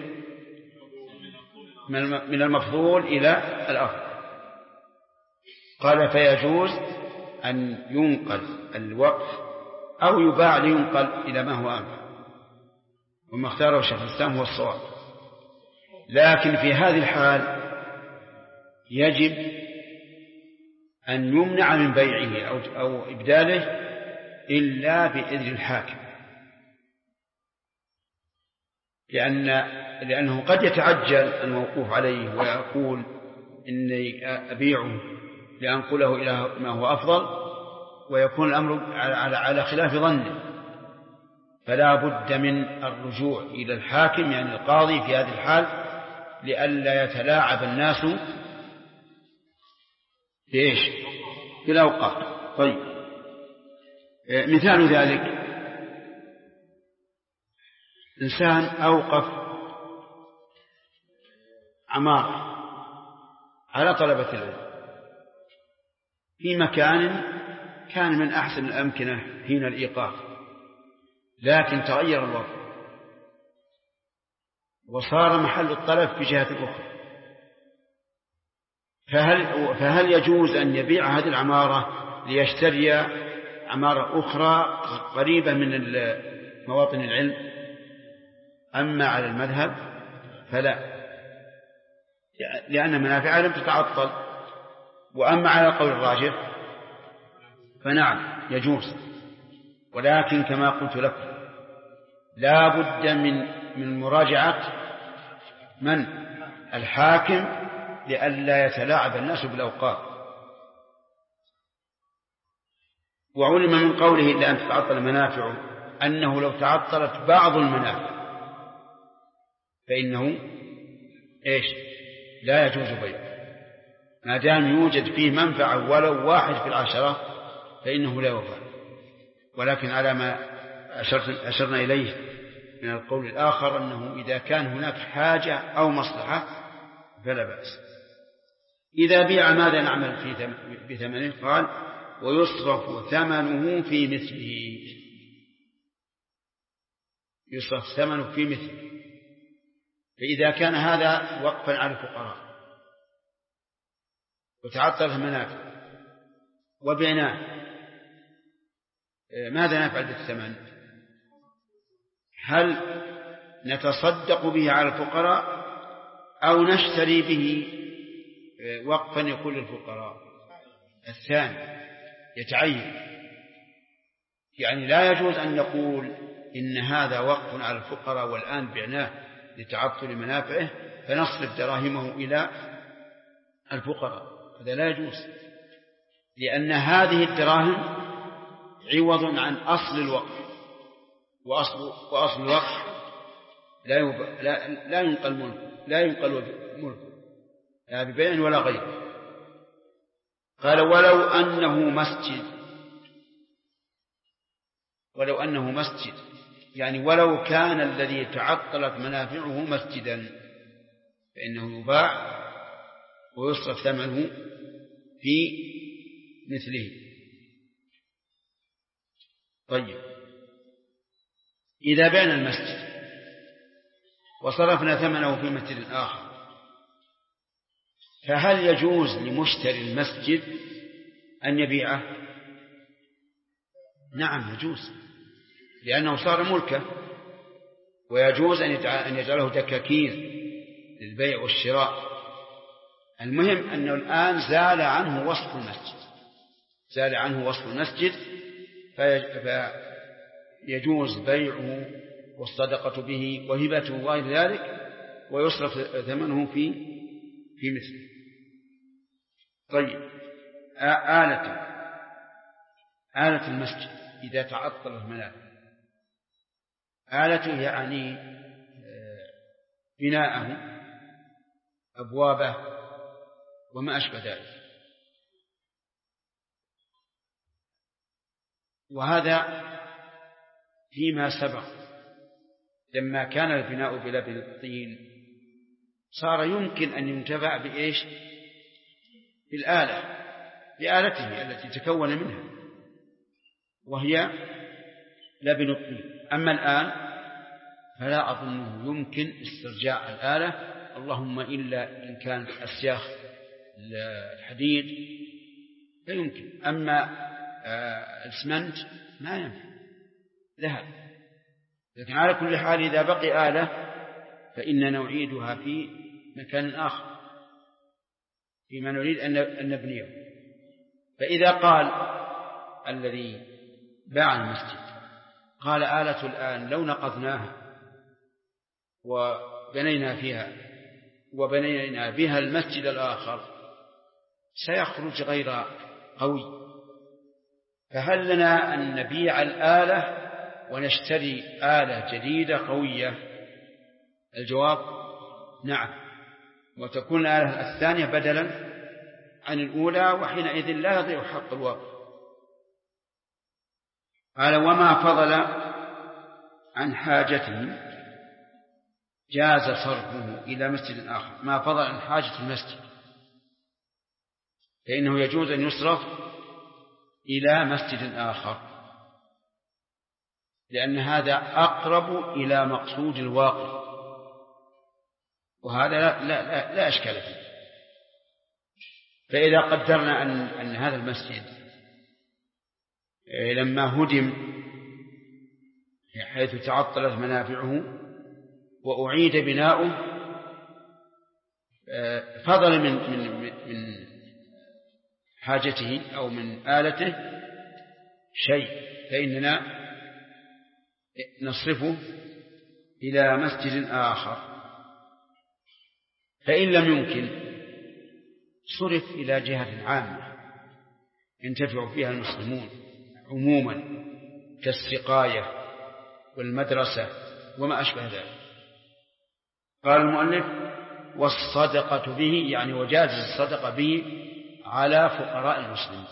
من المفضول إلى الأفضل. قال فيجوز أن ينقل الوقف أو يباع لينقل إلى ما هو أنفع، وما اختاره شيخ الإسلام هو الصواب. لكن في هذه الحال يجب أن يمنع من بيعه أو إبداله إلا بإذن الحاكم، لأنه قد يتعجل الموقوف عليه ويقول إني أبيعه لأنقله إلى ما هو أفضل، ويكون الأمر على خلاف ظنه، فلا بد من الرجوع إلى الحاكم يعني القاضي في هذه الحال لئلا يتلاعب الناس في الأوقات. طيب، مثال ذلك إنسان أوقف عمارة على طلبة العلم في مكان كان من أحسن الأمكنة حين الإيقاف، لكن تغير الوضع وصار محل الطلب في جهة أخرى، فهل يجوز أن يبيع هذه العمارة ليشتري عمارة أخرى قريبة من مواطن العلم؟ أما على المذهب فلا، لأن منافعها لم تتعطل. وأما على القول الراجح فنعم يجوز، ولكن كما قلت لكم لا بد من مراجعة من الحاكم لئلا يتلاعب الناس بالأوقات. وعلم من قوله إلا أن تتعطل منافعه أنه لو تعطلت بعض المنافع فإنه لا يجوز بيعه، ما دام يوجد فيه منفعة ولو 1 في 10 فإنه لا يوفى. ولكن على ما أشرنا إليه من القول الآخر أنه إذا كان هناك حاجة أو مصلحة فلا بأس. إذا بيع ماذا نعمل بثمنه؟ قال ويصرف ثمنه في مثله، يصرف ثمنه في مثله. فإذا كان هذا وقفا على الفقراء وتعطلت المنافع وبعناه، ماذا نفعل بالثمن؟ هل نتصدق به على الفقراء أو نشتري به وقفا يكون للفقراء؟ الثاني يتعين، يعني لا يجوز أن نقول إن هذا وقف على الفقراء والآن بعناه لتعطل منافعه فنصرف دراهمه إلى الفقراء، هذا لا يجوز، لأن هذه الدراهم عوض عن أصل الوقف، وأصل الوقف لا ينقل ملكه لا ببيع ولا غيره. قال ولو أنه مسجد يعني ولو كان الذي تعطلت منافعه مسجدا، فإنه يباع ويصرف ثمنه في مثله. طيب، إذا بعنا المسجد وصرفنا ثمنه في مسجد آخر، فهل يجوز لمشتري المسجد أن يبيعه؟ نعم يجوز، لأنه صار ملكه، ويجوز أن يجعله دكاكين للبيع والشراء. المهم أنه الآن زال عنه وصف المسجد، فيجوز بيعه والصدقة به وهبته وغير ذلك، ويصرف ثمنه في مثله. طيب، آلة المسجد إذا تعطل المنافع، آلته يعني بناءه، أبوابه وما أشبه ذلك. وهذا فيما سبق لما كان البناء بلبن الطين صار يمكن أن ينتفع بإيش؟ بآلته التي تكون منها، وهي لبن الطين. أما الآن فلا أظنه يمكن استرجاع الآلة، اللهم إلا إن كانت أسياخ الحديد لا يمكن. أما الإسمنت ما ينفع، ذهب. لكن على كل حال إذا بقي آلة فإننا نعيدها في مكان آخر فيما نريد أن نبنيه. فإذا قال الذي باع المسجد قال آلة الآن لو نقضناها وبنينا بها المسجد الآخر سيخرج غير قوي، فهل لنا أن نبيع الآلة ونشتري آلة جديدة قوية؟ الجواب نعم، وتكون الآلة الثانية بدلا عن الأولى، وحينئذ لا يضيع حق الواقع. قال وما فضل عن حاجته جاز صرفه إلى مسجد آخر. ما فضل عن حاجة المسجد فإنه يجوز أن يصرف إلى مسجد آخر، لأن هذا أقرب إلى مقصود الواقع، وهذا لا أشكال فيه. فإذا قدرنا أن هذا المسجد لما هدم حيث تعطلت منافعه وأعيد بناؤه فضل من حاجته أو من آلته شيء، فإننا نصرفه إلى مسجد آخر. فإن لم يمكن صرف إلى جهة عامة ينتفع فيها المسلمون عموما كالسقاية والمدرسة وما أشبه ذلك. قال المؤلف والصدقة به، يعني وجاز الصدقة به على فقراء المسلمين،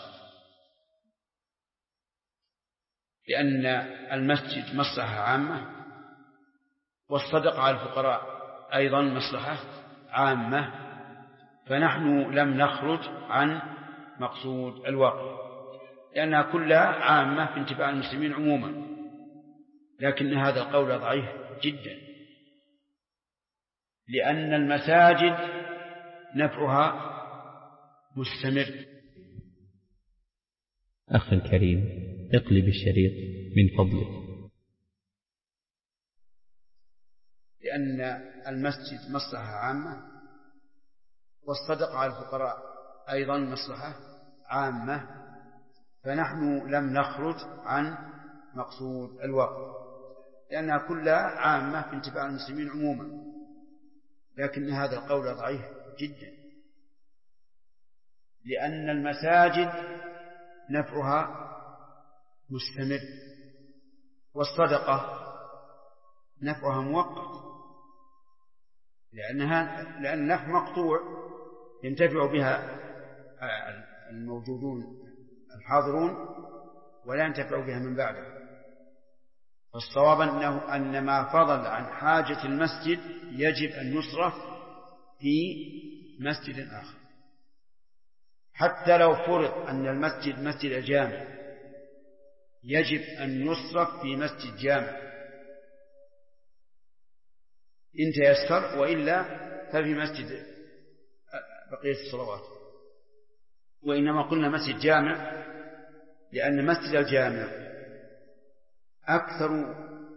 لأن المسجد مصلحة عامة والصدقة على الفقراء أيضا مصلحة عامة، فنحن لم نخرج عن مقصود الواقع، لأنها كلها عامة في انتفاع المسلمين عموما. لكن هذا القول ضعيف جدا، لأن المساجد نفعها مستمر. أخي الكريم، اقلب الشريط من فضلك. لأن المسجد مصلحة عامة والصدقة على الفقراء أيضا مصلحة عامة، فنحن لم نخرج عن مقصود الواقع، لأنها كلها عامة في انتفاع المسلمين عموما. لكن هذا القول ضعيف جدا، لأن المساجد نفعها مستمر والصدقة نفعها مؤقت، لأن النفع مقطوع ينتفع بها الموجودون الحاضرون ولا ينتفع بها من بعده. فالصواب أن ما فضل عن حاجة المسجد يجب أن يصرف في مسجد آخر، حتى لو فرض أن المسجد مسجد الجامع يجب أن يصرف في مسجد جامع إن تيسر، وإلا ففي مسجد بقية الصلوات. وإنما قلنا مسجد جامع لأن مسجد الجامع أكثر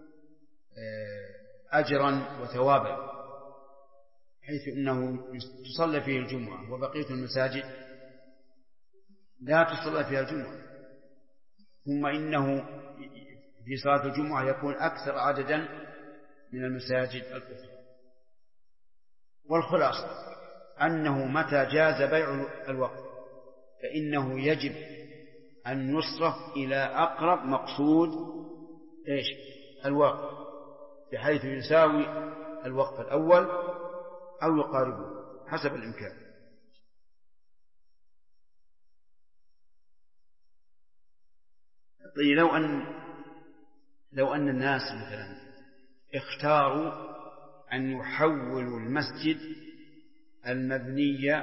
أجرا وثوابا، حيث أنه تصلى فيه الجمعة، وبقية المساجد لا تصلى فيها الجمعة، ثم إنه في صلاة الجمعة يكون أكثر عددا من المساجد الأخرى. والخلاصة أنه متى جاز بيع الوقت فإنه يجب أن يصرف إلى أقرب مقصود الوقت، بحيث يساوي الوقف الأول أو يقاربه حسب الإمكان. طيب لو أن الناس مثلا اختاروا أن يحولوا المسجد المبني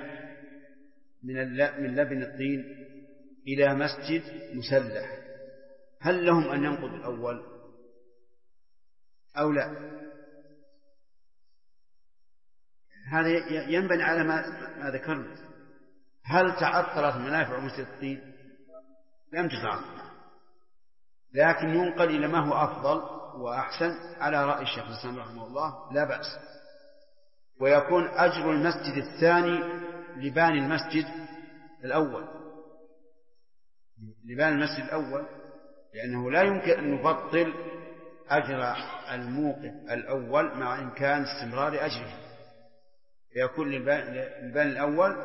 من لبن الطين إلى مسجد مسلح، هل لهم أن ينقضوا الأول أو لا؟ هذا ينبني على ما ذكرنا. هل تعطلت منافع مسجد الطين؟ لم تتعطل، لكن ينقل إلى ما هو أفضل وأحسن على رأي الشيخ الإسلام رحمه الله، لا بأس. ويكون أجر المسجد الثاني لبان المسجد الأول، لأنه لا يمكن أن نبطل أجر الموقف الأول مع إمكان استمرار أجره، فيكون للبان الأول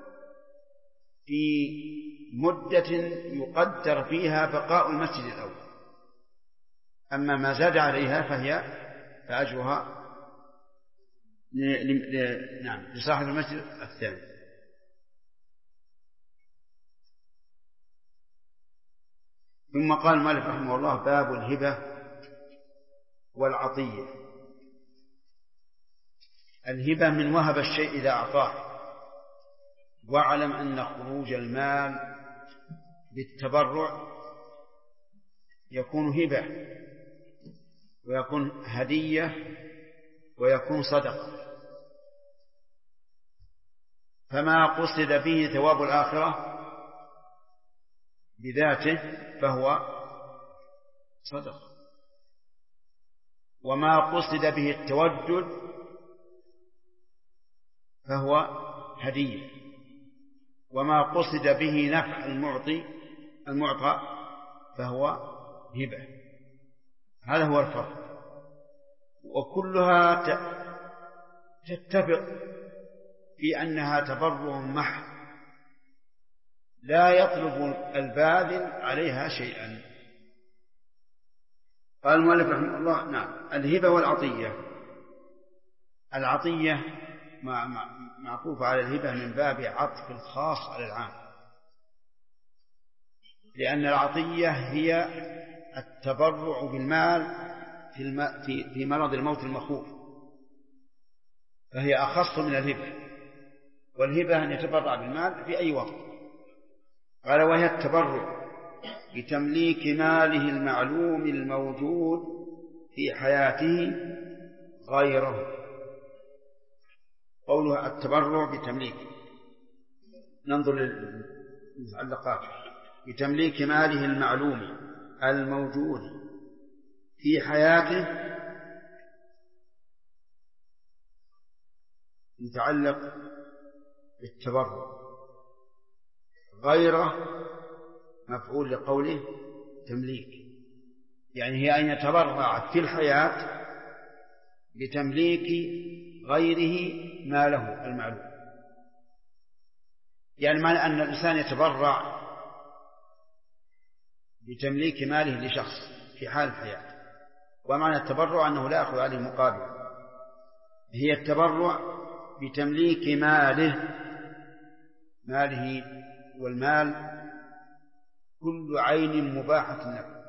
في مدة يقدر فيها بقاء المسجد الأول، أما ما زاد عليها فأجرها لصاحب المسجد الثاني. ثم قال المؤلف رحمه الله: باب الهبة والعطية. الهبة من وهب الشيء إذا أعطاه، واعلم أن خروج المال بالتبرع يكون هبة ويكون هدية ويكون صدقة، فما قصد به ثواب الآخرة بذاته فهو صدقة، وما قصد به التودد فهو هدية، وما قصد به نفع المعطى فهو هبة. هذا هو الفرق، وكلها تتفق في أنها تبرع محض لا يطلب الباذل عليها شيئا. قال المؤلف رحمه الله: نعم، الهبة والعطية. العطية معطوفة على الهبة من باب عطف الخاص على العام، لأن العطية هي التبرع بالمال في مرض الموت المخوف، فهي أخص من الهبة. والهبة أن يتبرع بالمال في أي وقت. قال: وهي التبرع بتمليك ماله المعلوم الموجود في حياته غيره. قولها التبرع بتمليك، ننظر للمتعلقات: بتمليك ماله المعلوم الموجود في حياته، متعلق بالتبرع، غيره مفعول لقوله تمليك، يعني هي أن يتبرع في الحياة بتمليك غيره ماله المعلوم. يعني معنى أن الإنسان يتبرع بتمليك ماله لشخص في حال الحياة، ومعنى التبرع أنه لا يأخذ عليه مقابل. هي التبرع بتمليك ماله، والمال كل عين مباحة له،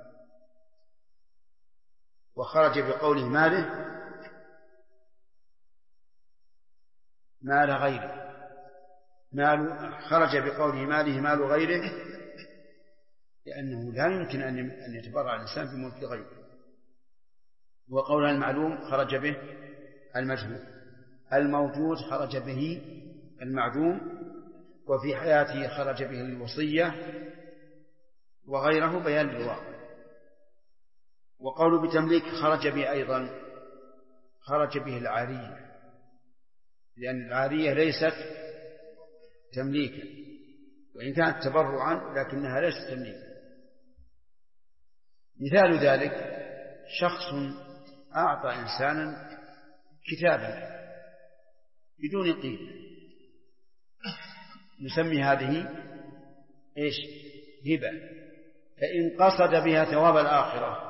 وخرج بقوله ماله مال غيره، خرج بقوله ماله مال غيره، لأنه لا يمكن أن يتبرع الإنسان بملك غيره. وقولها المعلوم خرج به المجهول، الموجود خرج به المعدوم، وفي حياته خرج به الوصية وغيره بيان للواقع. وقول بتمليك خرج به أيضا، خرج به العارية، لأن العارية ليست تمليكا، وإن كانت تبرعا لكنها ليست تمليكا. مثال ذلك شخص أعطى إنسانا كتابا بدون قيمة، نسمي هذه إيش؟ هبة. فإن قصد بها ثواب الآخرة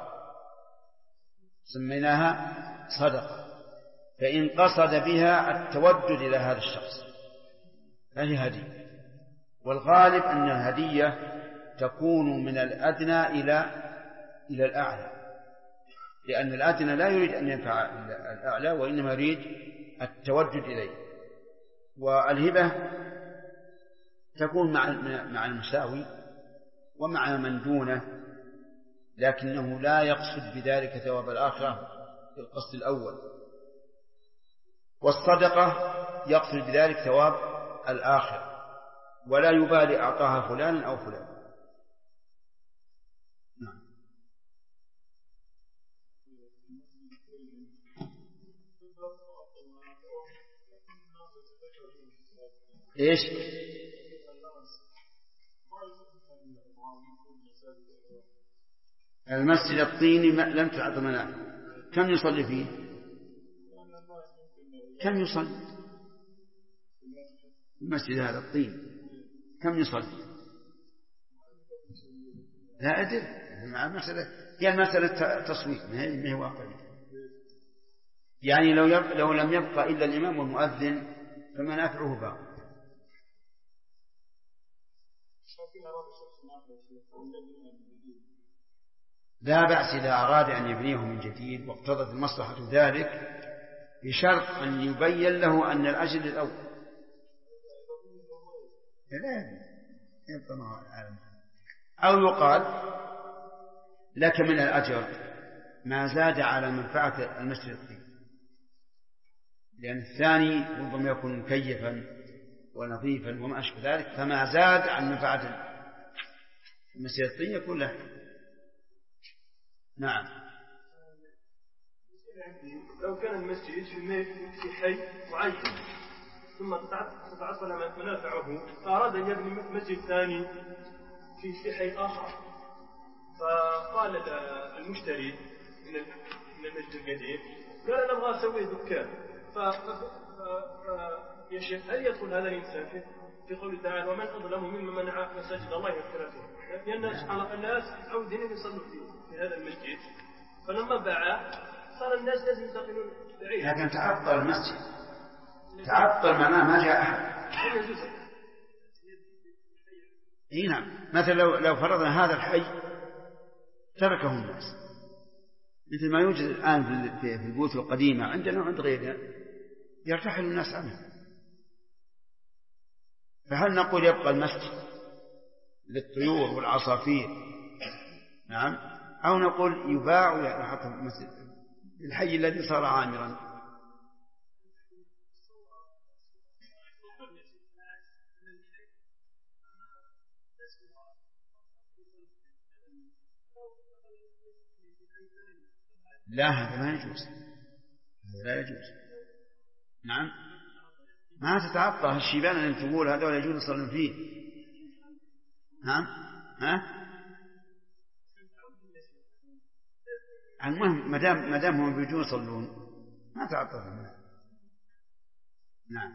سميناها صدقة، فإن قصد بها التودد إلى هذا الشخص فهي هدية. والغالب أن الهدية تكون من الأدنى إلى الأعلى، لأن الأدنى لا يريد أن ينفع الأعلى، وإنما يريد التودد إليه. والهبة تكون مع المساوي ومع من دونه، لكنه لا يقصد بذلك ثواب الآخرة في القصد الأول. والصدقة يقصد بذلك ثواب الآخرة، ولا يبالي أعطاها فلان أو فلان. نعم. إيش؟ المسجد الطيني لم تعط منافع، كم يصلي فيه؟ كم يصلي المسجد هذا الطين؟ كم يصلي؟ لا أدري، هي المسألة تصويت، ما هي واقعية. يعني لو لم يبقى إلا الإمام والمؤذن فمنافعه باقي. لا بأس إذا أراد أن يبنيه من جديد واقتضت المصلحة ذلك، بشرط أن يبين له أن الأجر الأول. أو يقال لك من الأجر ما زاد على منفعة المسجد الطيب، لأن الثاني ربما يكون مكيفا ونظيفا وما أشبه ذلك، فما زاد عن منفعة المسجد الطيب يكون له. نعم. لو كان المسجد في حي معين ثم تتعطل منافعه، فأراد أن يبني مسجد ثاني في حي آخر، فقال المشتري من المسجد القديم قال أنا أبغى أسوي دكان، يا شيخ هل يدخل هذا الإنسان في قوله تعالى ومن أظلم ممن منع مساجد الله يذكر فيه؟ لأن الناس عاوزين يصلوا في هذا المسجد، فلما باع صار الناس لازم ينتقلون بعيد. لكن تعطل المسجد، تعطل معناه ما جاء أحد. اي نعم. مثلا لو فرضنا هذا الحي تركه الناس، مثل ما يوجد الآن في البيوت القديمة عندنا وعند غيرنا، يرتحل الناس عنه. فهل نقول يبقى المسجد للطيور والعصافير؟ نعم. أو نقول يباع ويحط المسجد الحي الذي صار عامرا؟ لا، هذا ما يجوز، هذا لا يجوز. نعم. ما تتعطى الشيبان اللي تقول هذا ولا يجوز يصلون فيه. نعم. المهم ما دام هم بيجون يصلون ما تعطى. نعم.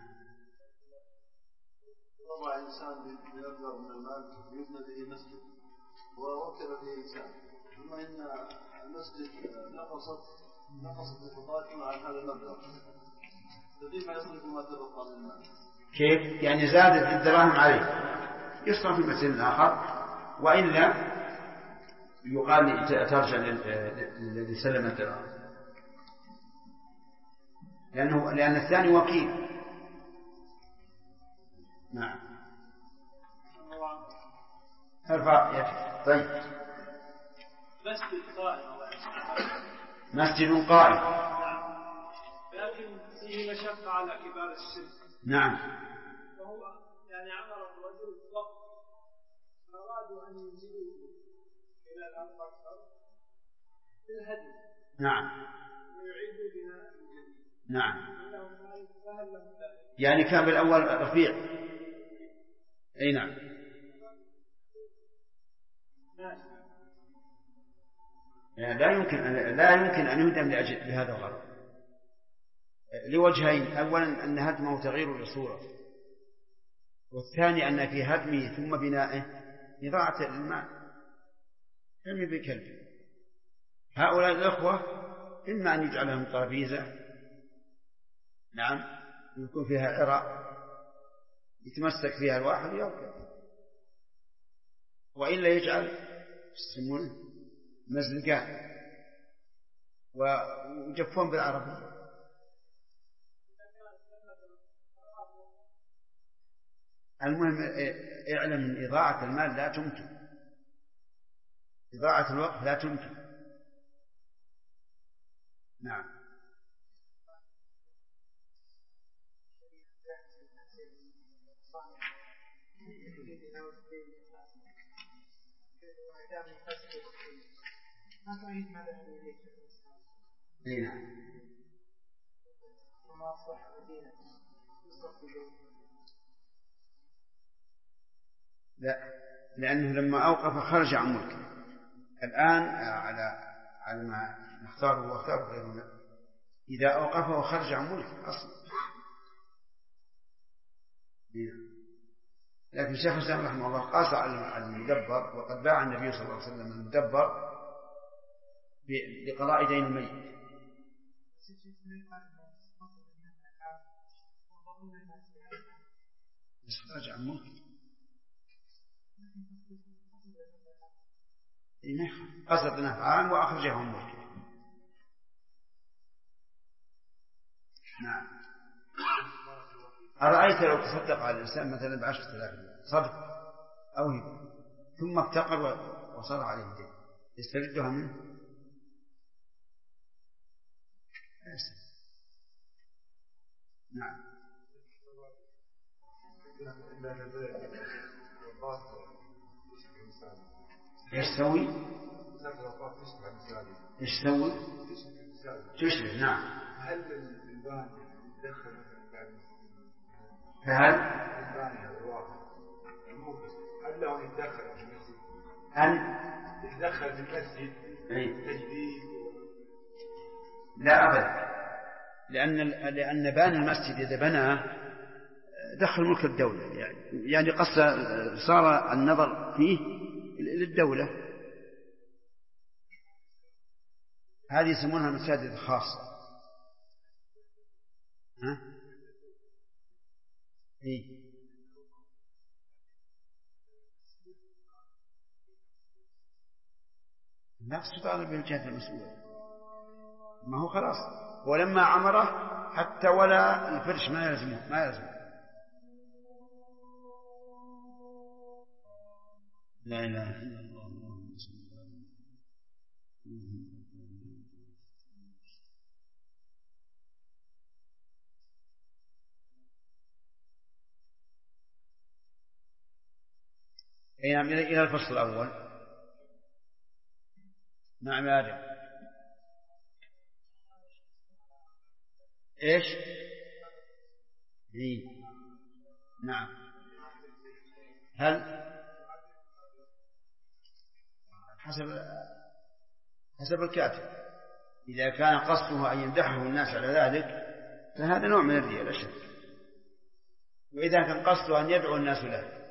طبعا الإنسان بيبلغ من المال يبنى به مسجد ووكل به إنسان، ثم إن المسجد نقصت نقطاته عن هذا المبلغ، فكيف يصرف ما تبقى من المال؟ كيف يعني زادت الدراهم عليه؟ يصرف في مسجد آخر، وإلا يقال ترجع للذي سلم الدراهم، لأن الثاني وكيل، نعم. ارفع يدك. طيب. مسجد قائم الله يسلمك. مسجد قائم. نعم. لكن فيه مشقة على كبار السن. نعم. وهو يعني عمر الرجل وقت أرادوا أن ينزلوا إلى الأرض أكثر في الهدي. نعم. ويعيدوا بناء الجديد. نعم. فهل لهم ذلك؟ يعني كان بالأول رفيع. أي نعم. لا يمكن أن يهدم لهذا الغرض لوجهين. أولا أن هدمه تغيير للصورة، والثاني أن في هدمه ثم بنائه إضاعة للمال. كم بكلب. هؤلاء الأخوة إما أن يجعل لهم طرابيزة، نعم، يكون فيها عراء يتمسك فيها الواحد يركض، وإلا يجعل يسمونه مزلقان ويجفون بالعربية. المهم اعلم من إضاعة المال لا تمكن، إضاعة الوقت لا تمكن. نعم. لا، لأنه لما أوقف خرج عن ملكه. الآن على ما نختاره واختاره غيرنا، إذا أوقفه خرج عن ملكه أصلا. لكن الشيخ الإسلام رحمه الله قاس على المدبر، وقد باع النبي صلى الله عليه وسلم المدبر لقضاء دين الميت. خرج عن ملكه. قصد نفعان وأخرجه عن ملكه. نعم. أرأيت لو تصدق على الإنسان مثلا ب10,000 صدق أو هبة ثم افتقر وصار عليه دين، يستردها منه؟ نعم. يستوي تشبه. نعم. هل الباني يدخل مثلا فهل الباني هذا الواقع هل له يتدخل في المسجد؟ هل يتدخل في المسجد تجديد؟ لا أبدا، لأن باني المسجد إذا بناه دخل ملك الدولة، يعني صار النظر فيه للدولة. هذه يسمونها المساجد الخاصة. ها؟ إيه؟ لا تطالب بالجهة المسؤولة، ما هو خلاص، ولما عمره حتى ولا الفرش ما يلزمه. لا إله إلا الله. نعم. إلى الفصل الأول. نعم يا آدم. إيش؟ إيه؟ نعم. هل حسب الكاتب، إذا كان قصده أن يمدحه الناس على ذلك فهذا نوع من الرياء لا شك، وإذا كان قصده أن يدعو الناس له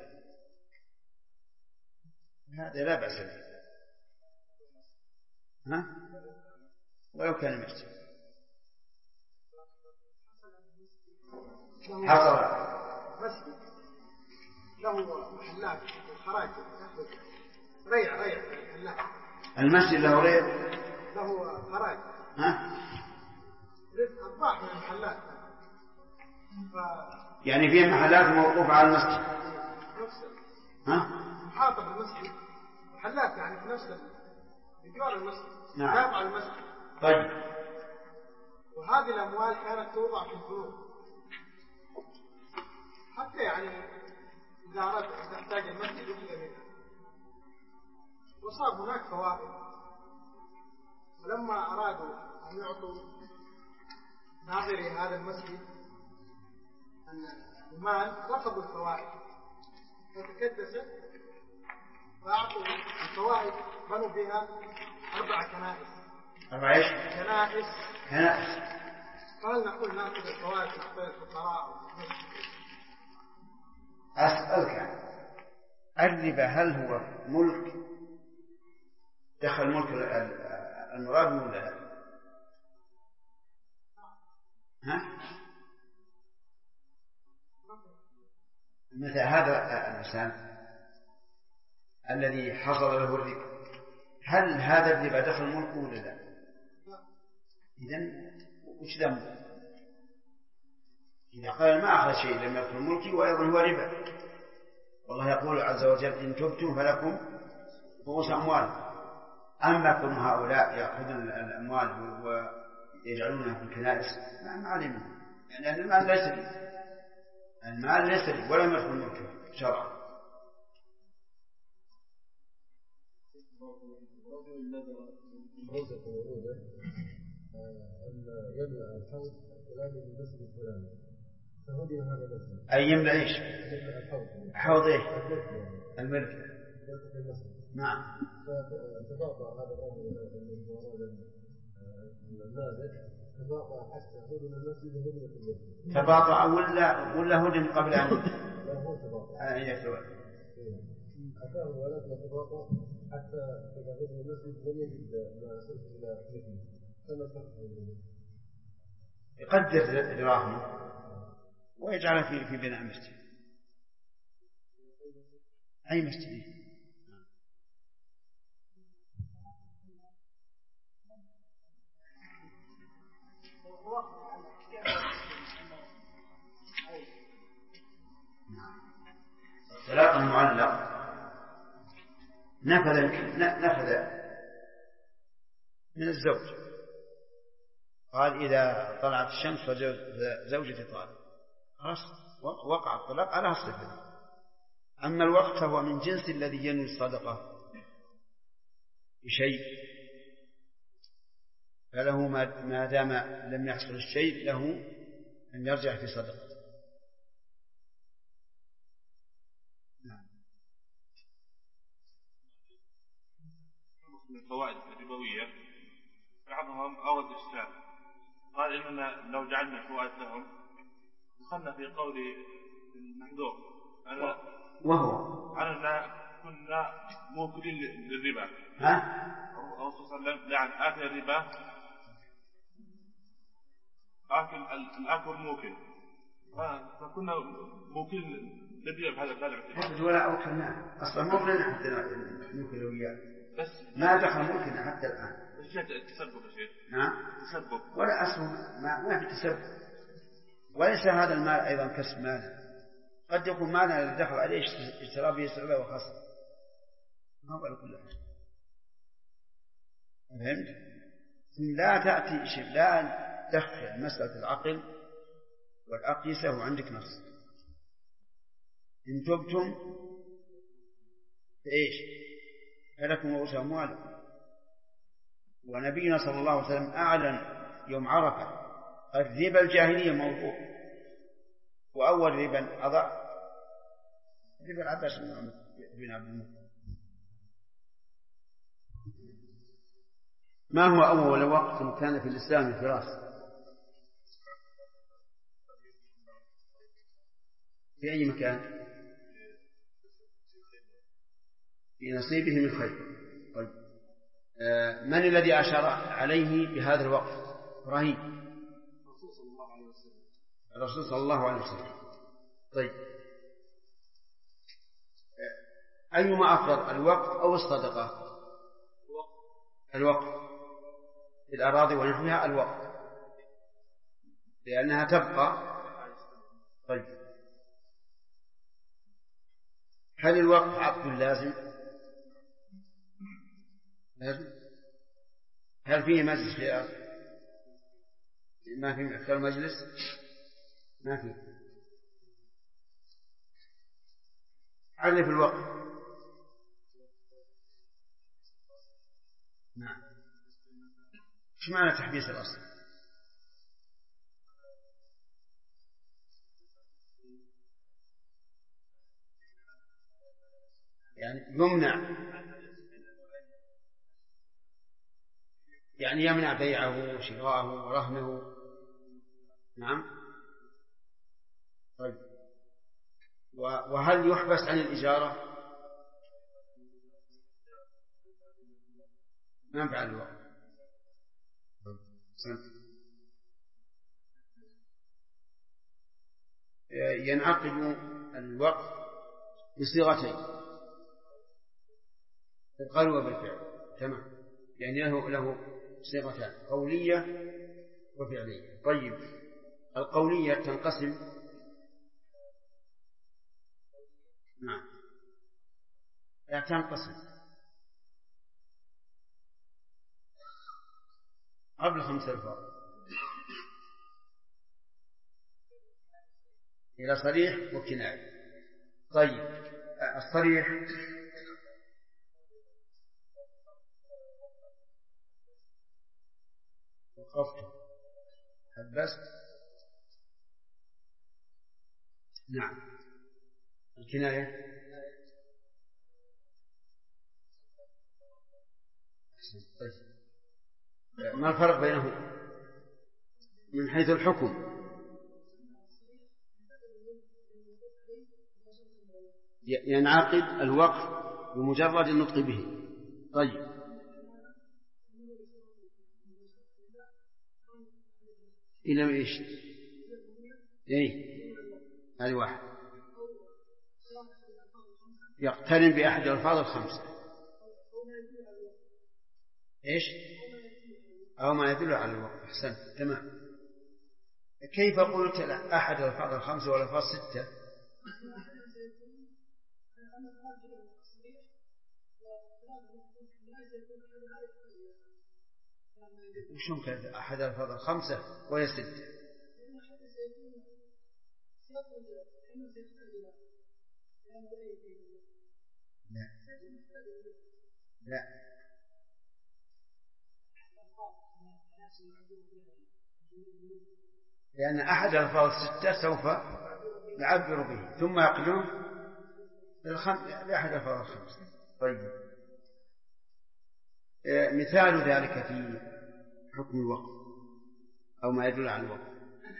هذا لا بأس به. ها؟ ولو كان مسجد حصل مسجد له محلات وخراج ريع محلات. المسجد له ريع، له خراج. ها؟ أرباح من المحلات، يعني فيه محلات موقوفة على المسجد. ها؟ محاطة بالمسجد، محلات يعني في نفس بجوار المسجد. نعم. تابعة المسجد. طيب. وهذه الأموال كانت توضع في البنوك، حتى يعني إذا أراد أن يحتاج المسجد يخرج منها، وصار هناك فوائد. ولما أرادوا أن يعطوا ناظري هذا المسجد المال رفضوا الفوائد فتكدست، فأعطوا الفوائد بنوا فيها 4 كنائس. 4 إيش؟ كنائس. فهل نقول نأخذ الفوائد نعطيها الفقراء؟ أسألك، الربا هل هو ملك دخل ملك المراد ولا لا؟ ها؟ مثل هذا الإنسان الذي حصل له الربا، هل هذا الربا دخل ملكه ولا لا؟ إذن وش ذنبه؟ إذا قال ما أخذ شيء لم يدخل ملكي وأيضا هو ربا. والله يقول عز وجل إن تبتم فلكم رؤوس أموال. أما كون هؤلاء يأخذون الأموال ويجعلونها في الكنائس ما علم، يعني المال ليس لي ولا يدخل ملكه شرعا. أن يملأ الحوض الفلاني من المسجد الفلاني، فهدي هذا المسجد. أي يملأ إيش؟ يملأ الحوض. حوض إيش؟ الملك. نعم. فتباطأ هذا الرجل النازل، تباطأ حتى هدم المسجد وهدم المسجد. تباطأ ولا هدم قبل أن؟ لا، هو تباطأ. أتاه ولكن تباطأ حتى إذا هدم المسجد لم يجد ما يصل إلى مثله. يقدر دراهمه ويجعلها في بناء مسجد، أي مسجد. الطلاق المعلق نفذ من الزوج، قال إذا طلعت الشمس فزوجتي طالق، خلاص وقع الطلاق على الصفة. أما الوقت فهو من جنس الذي ينوي الصدقة بشيء، فله ما دام لم يحصل الشيء له أن يرجع في صدقة. من الفوائد الربوية بعضهم أورد إشكال، قال إننا لو جعلنا الفوائد لهم دخلنا في قول المحذور وهو أننا كنا موكلين للربا. أو صلى الله عليه وسلم يعني آكل الربا الأكل موكل، فكنا موكلين للربا بهذا الاعتبار. ولا أوكلنا أصلا موكلنا حتى نوكل وياه، ما دخل ملكنا حتى الآن. التسبب يا شيخ. نعم. التسبب ولا أصلا ما في تسبب، وليس هذا المال أيضا كسب مال، قد يكون مالنا الذي دخل عليه اشترى به سلبه وخسر، ما هو على كل حال. فهمت؟ لا تأتي شيء، لا تدخل مسألة العقل والأقيسة وعندك نص. إن تبتم فإيش؟ فلكم رؤوس أموالكم. ونبينا صلى الله عليه وسلم أعلن يوم عرفة الربا الجاهلية موضوع، وأول ربا أضع ربا العباس بن عبد المطلب. ما هو أول وقت كان في الإسلام الفراس؟ في أي مكان؟ في نصيبه من خير. طيب. من الذي أشار عليه بهذا الوقت؟ إبراهيم. الرسول صلى الله عليه وسلم. طيب. أيما أفضل، الوقت أو الصدقة؟ الوقت في الأراضي ونحوها، الوقت لأنها تبقى. طيب. هل الوقف عقد لازم؟ هل فيه مجلس خيار؟ ما فيه أكثر مجلس؟ ما فيه. عرف الوقف. نعم. ايش معنى تحبيس الأصل؟ يعني يمنع، يعني يمنع بيعه وشراءه ورهنه. نعم. طيب، وهل يحبس عن الإجارة؟ ما ينفع الوقف. ينعقد الوقف بصيغتين، بالقول وبالفعل. تمام، يعني له صيغتان، قولية وفعلية. طيب، القولية تنقسم. نعم، لا تنقسم قبل 5 ألفاظ إلى صريح وكناية. طيب، الصريح وقفته حبست. نعم. الكناية طيب. ما الفرق بينهم من حيث الحكم؟ ينعقد الوقف بمجرد النطق به. طيب، إلى إيش؟ إيه، هذه واحد. يقترن بأحد الألفاظ الخمسة. إيش؟ أو ما يدل على الوقف. أحسنت، تمام. كيف قلت أحد الألفاظ الخمسة والألفاظ 6؟ وش ممكن أحد الألفاظ الخمسة وهي 6؟ لا، لأن أحد الألفاظ 6 سوف يعبر به ثم يقلوه لأحد الألفاظ الخمسة. طيب، مثال ذلك في حكم الوقف أو ما يدل على الوقف.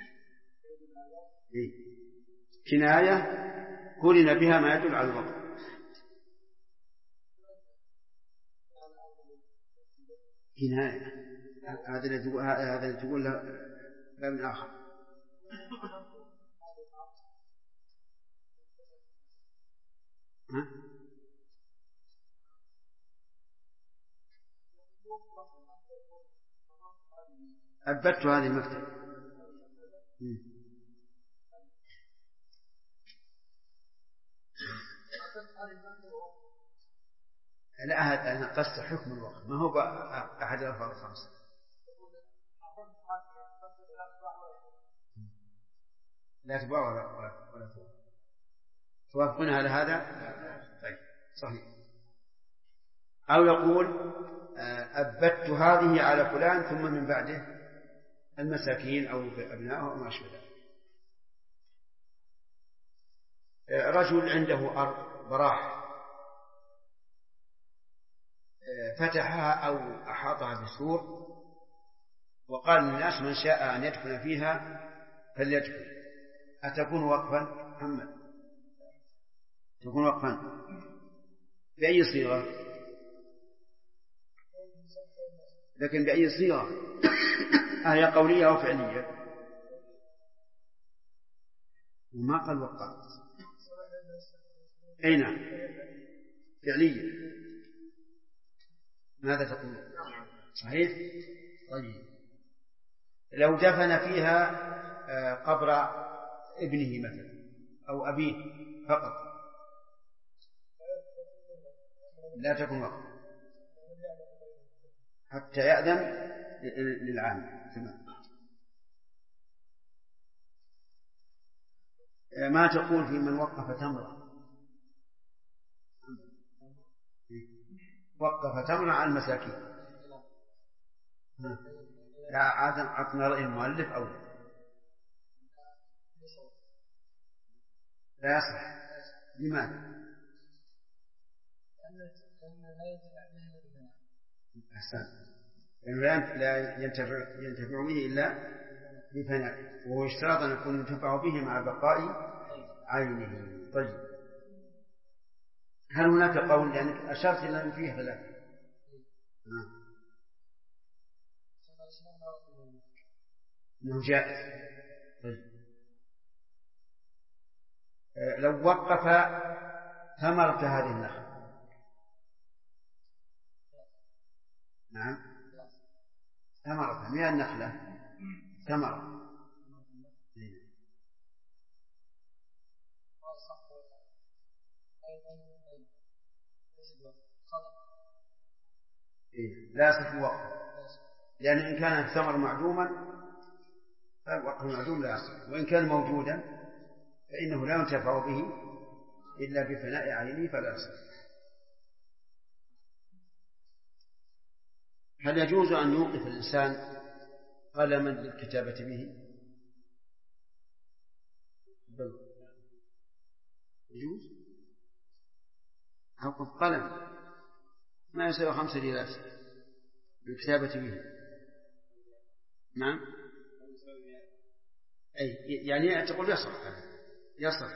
كناية قرن بها ما يدل على الوقف. كناية هذا تقول له من آخر. أثبت هذه المكتبة. لا، أنا قصد حكم الوقف، ما هو أحد الألفاظ الخمسة. لا تباع ولا تباع. توافقون على هذا؟ طيب، صحيح. أو يقول أثبت هذه على فلان ثم من بعده المساكين أو أبنائه أو ما أشبه ذلك. رجل عنده أرض براح فتحها أو أحاطها بسور وقال للناس من شاء أن يدخل فيها فليدخل. أتكون وقفا؟ محمد، تكون وقفا بأي صيغة؟ لكن بأي صيغة؟ هي قولية أو فعلية؟ وما قال وقعت. أين؟ فعلية. ماذا تقول؟ صحيح. طيب، لو دفن فيها قبر ابنه مثلا أو أبيه فقط لا تكون وقف حتى يأذن للعام. تمام. ما تقول في من وقف تمرة؟ وقف تمرة على المساكين. لا عطنا رأي المؤلف أو لا يصح. لماذا؟ أحسن. لأنه لا ينتفع به إلا بفناء، وهو اشتراط أن يكون ينتفع به مع بقاء عينه. طيب، هل هناك قول؟ لأنك أشرت إلى أن فيه خلاف. إنه جائز. طيب، لو وقف ثمرة هذه النخل. نعم، ثمرة من النخلة ثمرة. لا يصح الوقف، لأن إن كان الثمر معدوما فالوقف المعدوم لا يصح، وإن كان موجودا فإنه لا ينتفع به إلا بفناء عينه فلا يصح. هل يجوز أن يوقف الإنسان قلما للكتابة به؟ يجوز أوقف قلم ما يساوي 5 ريالات للكتابة به. نعم، أي يعني تقول يصح. يصح.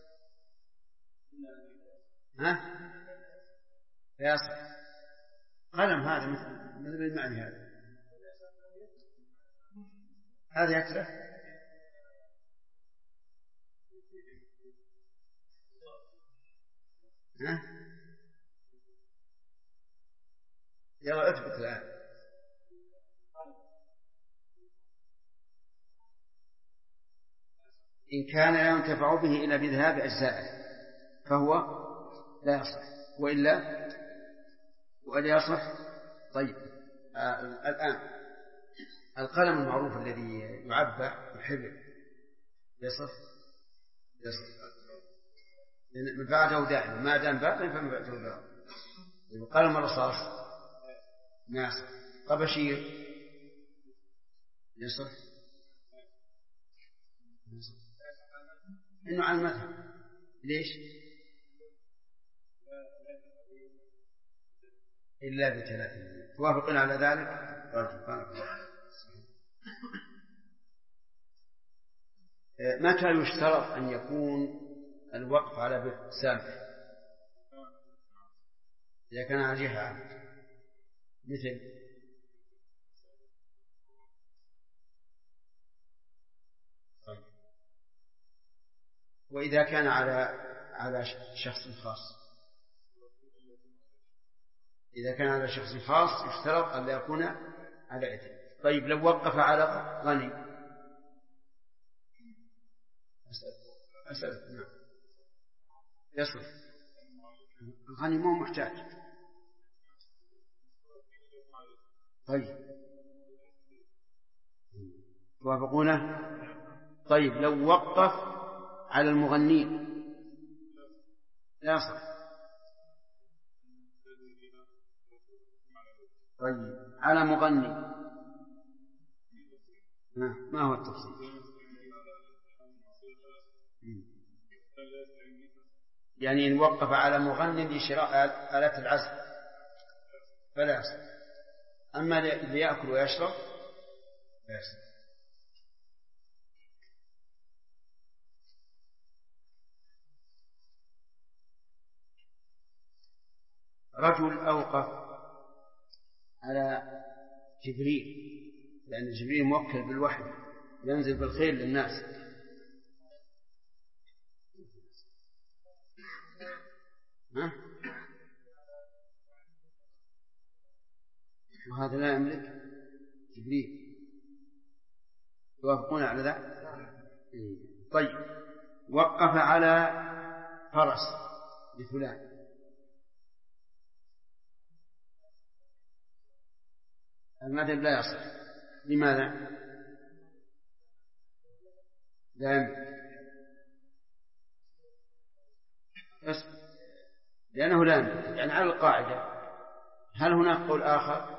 ها؟ يصح. قلم هذا مثل المعني هذا يكره. ها؟ يلا اثبت الآن. إن كان لا ينتفع به إلا بذهاب أجزائه فهو لا يصح، وإلا يصح. طيب، الآن القلم المعروف الذي يعبأ الحبر يصح؟ منفعته دائما، ما دام باقي فمنفعته دائما. القلم الرصاص ناصح. طبشير يصح؟ إنه على المذهب. ليش؟ إلا ب3. توافقون على ذلك؟ متى يشترط أن يكون الوقف على بر سامح؟ إذا كان على جهة مثل وإذا كان على شخص خاص. إذا كان على شخص خاص يشترط أن لا يكون على إثم. طيب، لو وقف على غني أسأل. نعم، يصل. الغني مو محتاج. طيب، توافقونه؟ طيب، لو وقف على المغنين لا يصح. طيب، على مغني ما هو التفصيل؟ يعني إن وقف على مغني لشراء آلات العزف فلا يصح، أما ليأكل ويشرب لا يصح. رجل أوقف على جبريل، لأن جبريل موكل بالوحي ينزل بالخير للناس. وهذا لا يملك جبريل. توافقون على ذلك؟ طيب، وقف على فرس لفلان المذهب لا يصح. لماذا؟ لأنه لا يمكن، يعني على القاعدة. هل هناك قول آخر؟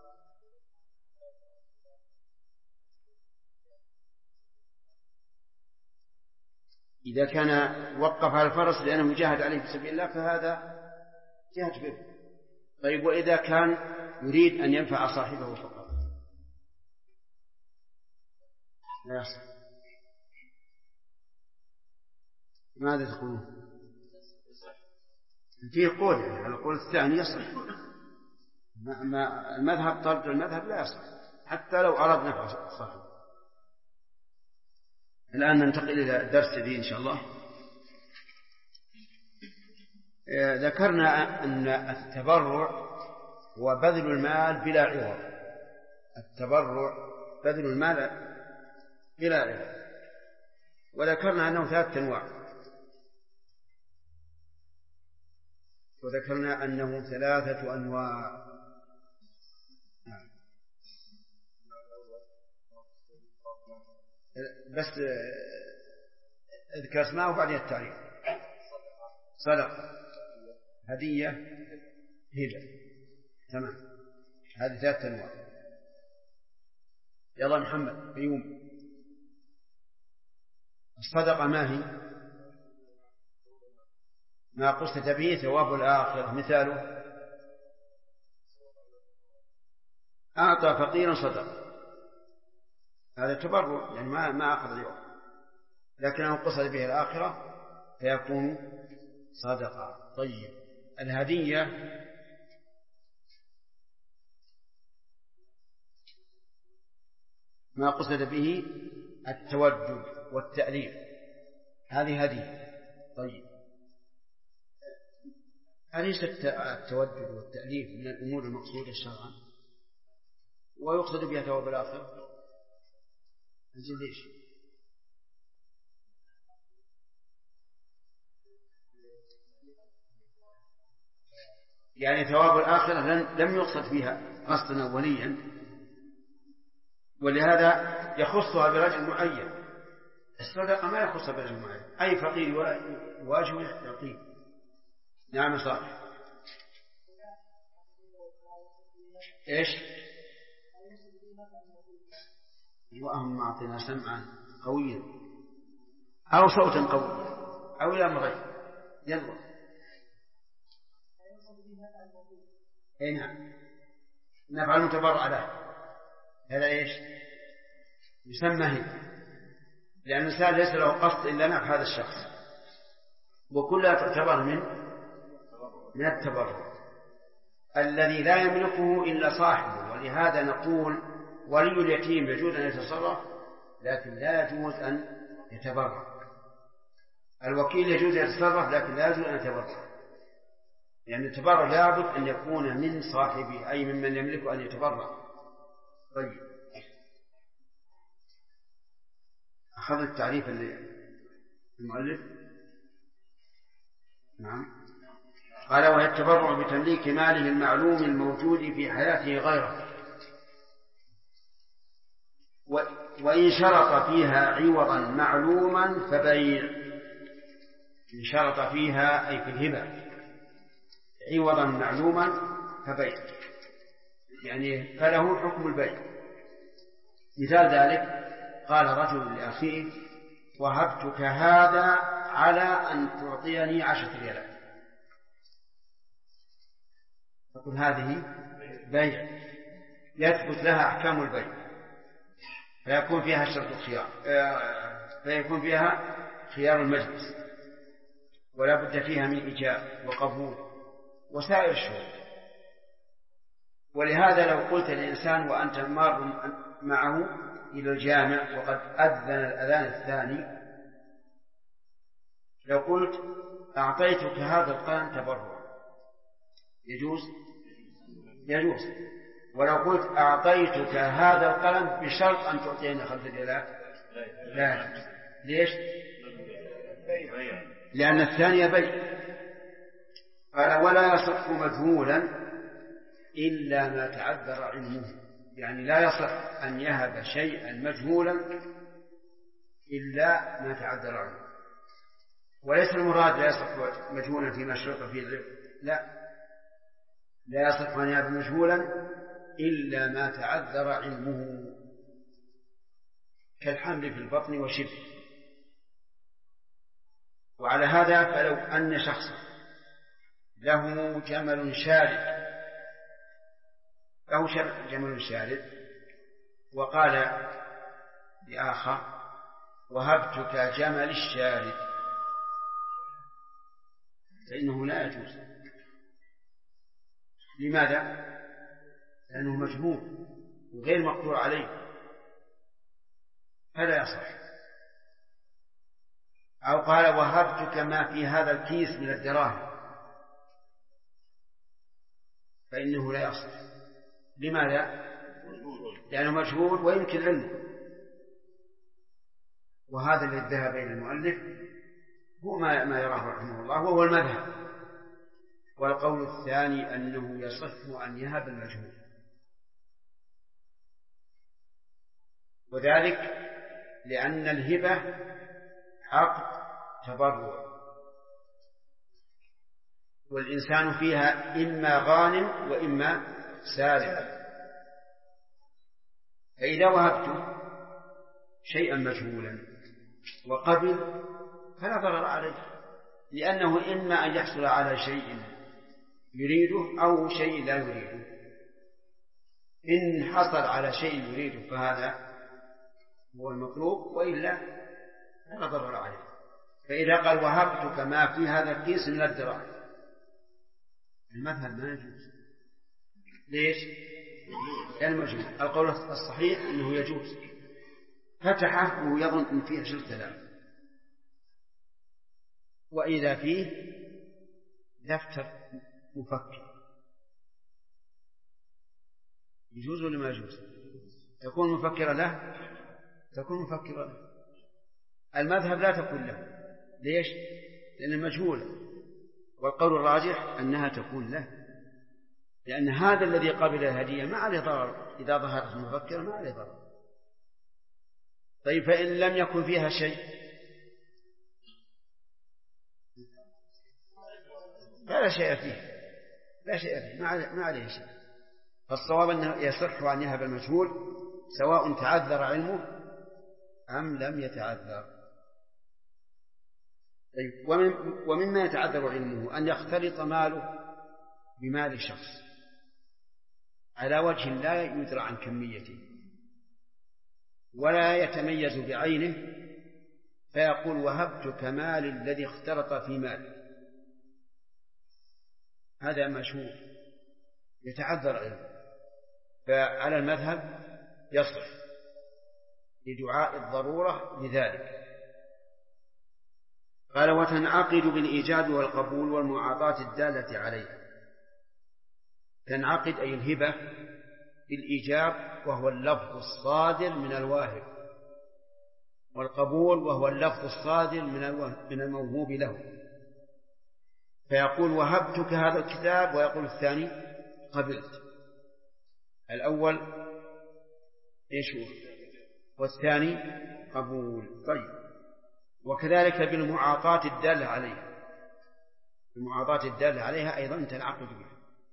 إذا كان وقف على الفرس لأنه جاهد عليه في سبيل الله فهذا جهد به. طيب وإذا كان يريد أن ينفع صاحبه فقط؟ لا يصح. ماذا تقولون؟ فيه قول، يعني على القول الثاني يصح. المذهب طرد المذهب لا يصح حتى لو أراد نفع صاحبه. الآن ننتقل إلى درس جديد إن شاء الله. ذكرنا أن التبرع هو بذل المال بلا عوض. التبرع بذل المال بلا عوض. وذكرنا أنه 3 أنواع. وذكرنا أنه 3 أنواع. بس اذكر اسمه وبعدين التعريف. صدقة، هدية، هبة. تمام، هذه 3 أنواع. يلا محمد قيوم. الصدقة ما هي؟ ما قصد به ثواب الآخرة. مثاله أعطى فقيرا صدقة، هذا تبرع، يعني ما أخذ اليوم، لكنه قصد به الآخرة فيكون صدقة. طيب الهدية ما قصد به التودد والتأليف، هذه هدية. طيب أليس التودد والتأليف من الأمور المقصودة شرعا ويقصد بها ثواب الآخرة؟ ليش؟ يعني ثواب الآخرة لم يقصد بها قصدا أوليا، ولهذا يخصها برجل معين. الصدقة ما يخصها برجل معين، أي فقير واجب يعطيه. نعم صالح. إيش؟ اللهم أعطنا سمعا قويا أو صوتا قويا أو إلى أمرين. يلا. أي نعم، نفعل المتبرع له، هذا إيش؟ يسمى هدية، لأن الإنسان ليس له قصد إلا نفع هذا الشخص، وكلها تعتبر من التبرع الذي لا يملكه إلا صاحبه. ولهذا نقول ولي اليتيم يجوز أن يتصرف لكن لا يجوز أن يتبرع. الوكيل يجوز أن يتصرف لكن لا يجوز أن يتبرع، يعني التبرع لابد أن يكون من صاحبه، أي ممن يملك أن يتبرع. طيب أخذ التعريف المؤلف. نعم. قال وهي التبرع بتمليك ماله المعلوم الموجود في حياته غيره، وإن شرط فيها عوضا معلوما فبيع. إن شرط فيها أي في الهبة عوضا معلوما فبيع، يعني فله حكم البيع. مثال ذلك قال رجل لأخيه وهبتك هذا على أن تعطيني 10 ريالات، تقول هذه بيع يثبت لها أحكام البيع، فيكون فيها شرط الخيار، فيكون فيها خيار المجلس، ولا بد فيها من إيجاب وقبول وسائر الشروط. ولهذا لو قلت للإنسان وأنت مار معه إلى الجامع وقد أذن الأذان الثاني، لو قلت أعطيتك هذا القلم تبرع يجوز؟ يجوز. ولو قلت أعطيتك هذا القلم بشرط أن تعطيني 5 ريالات لا يجوز. ليش؟ لأن الثانية بيع. قال ولا يصح مجهولا إلا ما تعذر علمه، يعني لا يصح أن يهب شيئا مجهولا إلا ما تعذر عنه. وليس المراد لا يصح مجهولا فيما شرط فيه لا يصح أن يهب مجهولا إلا ما تعذر علمه، كالحمل في البطن وشبه. وعلى هذا فلو أن شخصا له جمل شارد وقال لآخر وهبتك جمل الشارد، فإنه لا يجوز. لماذا؟ لأنه مجهول وغير مقدور عليه، فلا يصح. أو قال وهبتك ما في هذا الكيس من الدراهم، فإنه لا يصح. لماذا؟ لأنه مجهول ويمكن علمه. وهذا الذي ذهب إلى المؤلف هو ما يراه رحمه الله، وهو المذهب. والقول الثاني أنه يصح أن يهب المجهول، وذلك لأن الهبة عقد تبرع، والإنسان فيها إما غانم وإما سالم. فإذا وهبت شيئا مجهولا وقبل فلا ضرر عليه، لأنه إما أن يحصل على شيء يريده أو شيء لا يريده. إن حصل على شيء يريده فهذا هو المطلوب، وإلا فلا ضرر عليه. فإذا قال وهبتك ما في هذا الكيس من الدراهم، المذهب ما يجوز. ليش؟ لأن مجهول. القول الصحيح أنه يجوز. فتحه وهو يظن أن فيه 10,000، وإذا فيه دفتر مفكر، يجوز ولا ما يجوز؟ تكون مفكرة له، تكون مفكرة له. المذهب لا تكون له. ليش؟ لأنه مجهول. والقول الراجح أنها تكون له، لأن هذا الذي قبل الهدية ما عليه ضرر. إذا ظهرت المفكرة ما عليه ضرر. طيب فإن لم يكن فيها شيء فلا شيء فيه، لا شيء فيه، ما عليه شيء. فالصواب أنه يصح أن يهب المجهول سواء تعذر علمه أم لم يتعذر. طيب ومما يتعذر علمه أن يختلط ماله بمال شخص على وجه لا يدرى عن كميته ولا يتميز بعينه، فيقول وهبتك مال الذي اختلط في مال. هذا مشهور يتعذر علمه، فعلى المذهب يصح لدعاء الضرورة لذلك. قال وتنعقد بالإيجاب والقبول والمعاطاة الدالة عليه. تنعقد أي الهبة بالإيجاب وهو اللفظ الصادر من الواهب، والقبول وهو اللفظ الصادر من الموهوب له. فيقول وهبتك هذا الكتاب، ويقول الثاني قبلت. الأول إيش هو؟ والثاني قبول. طيب وكذلك بالمعاطاة الدالة عليها، المعاطاة الدالة عليها أيضا تنعقد بها،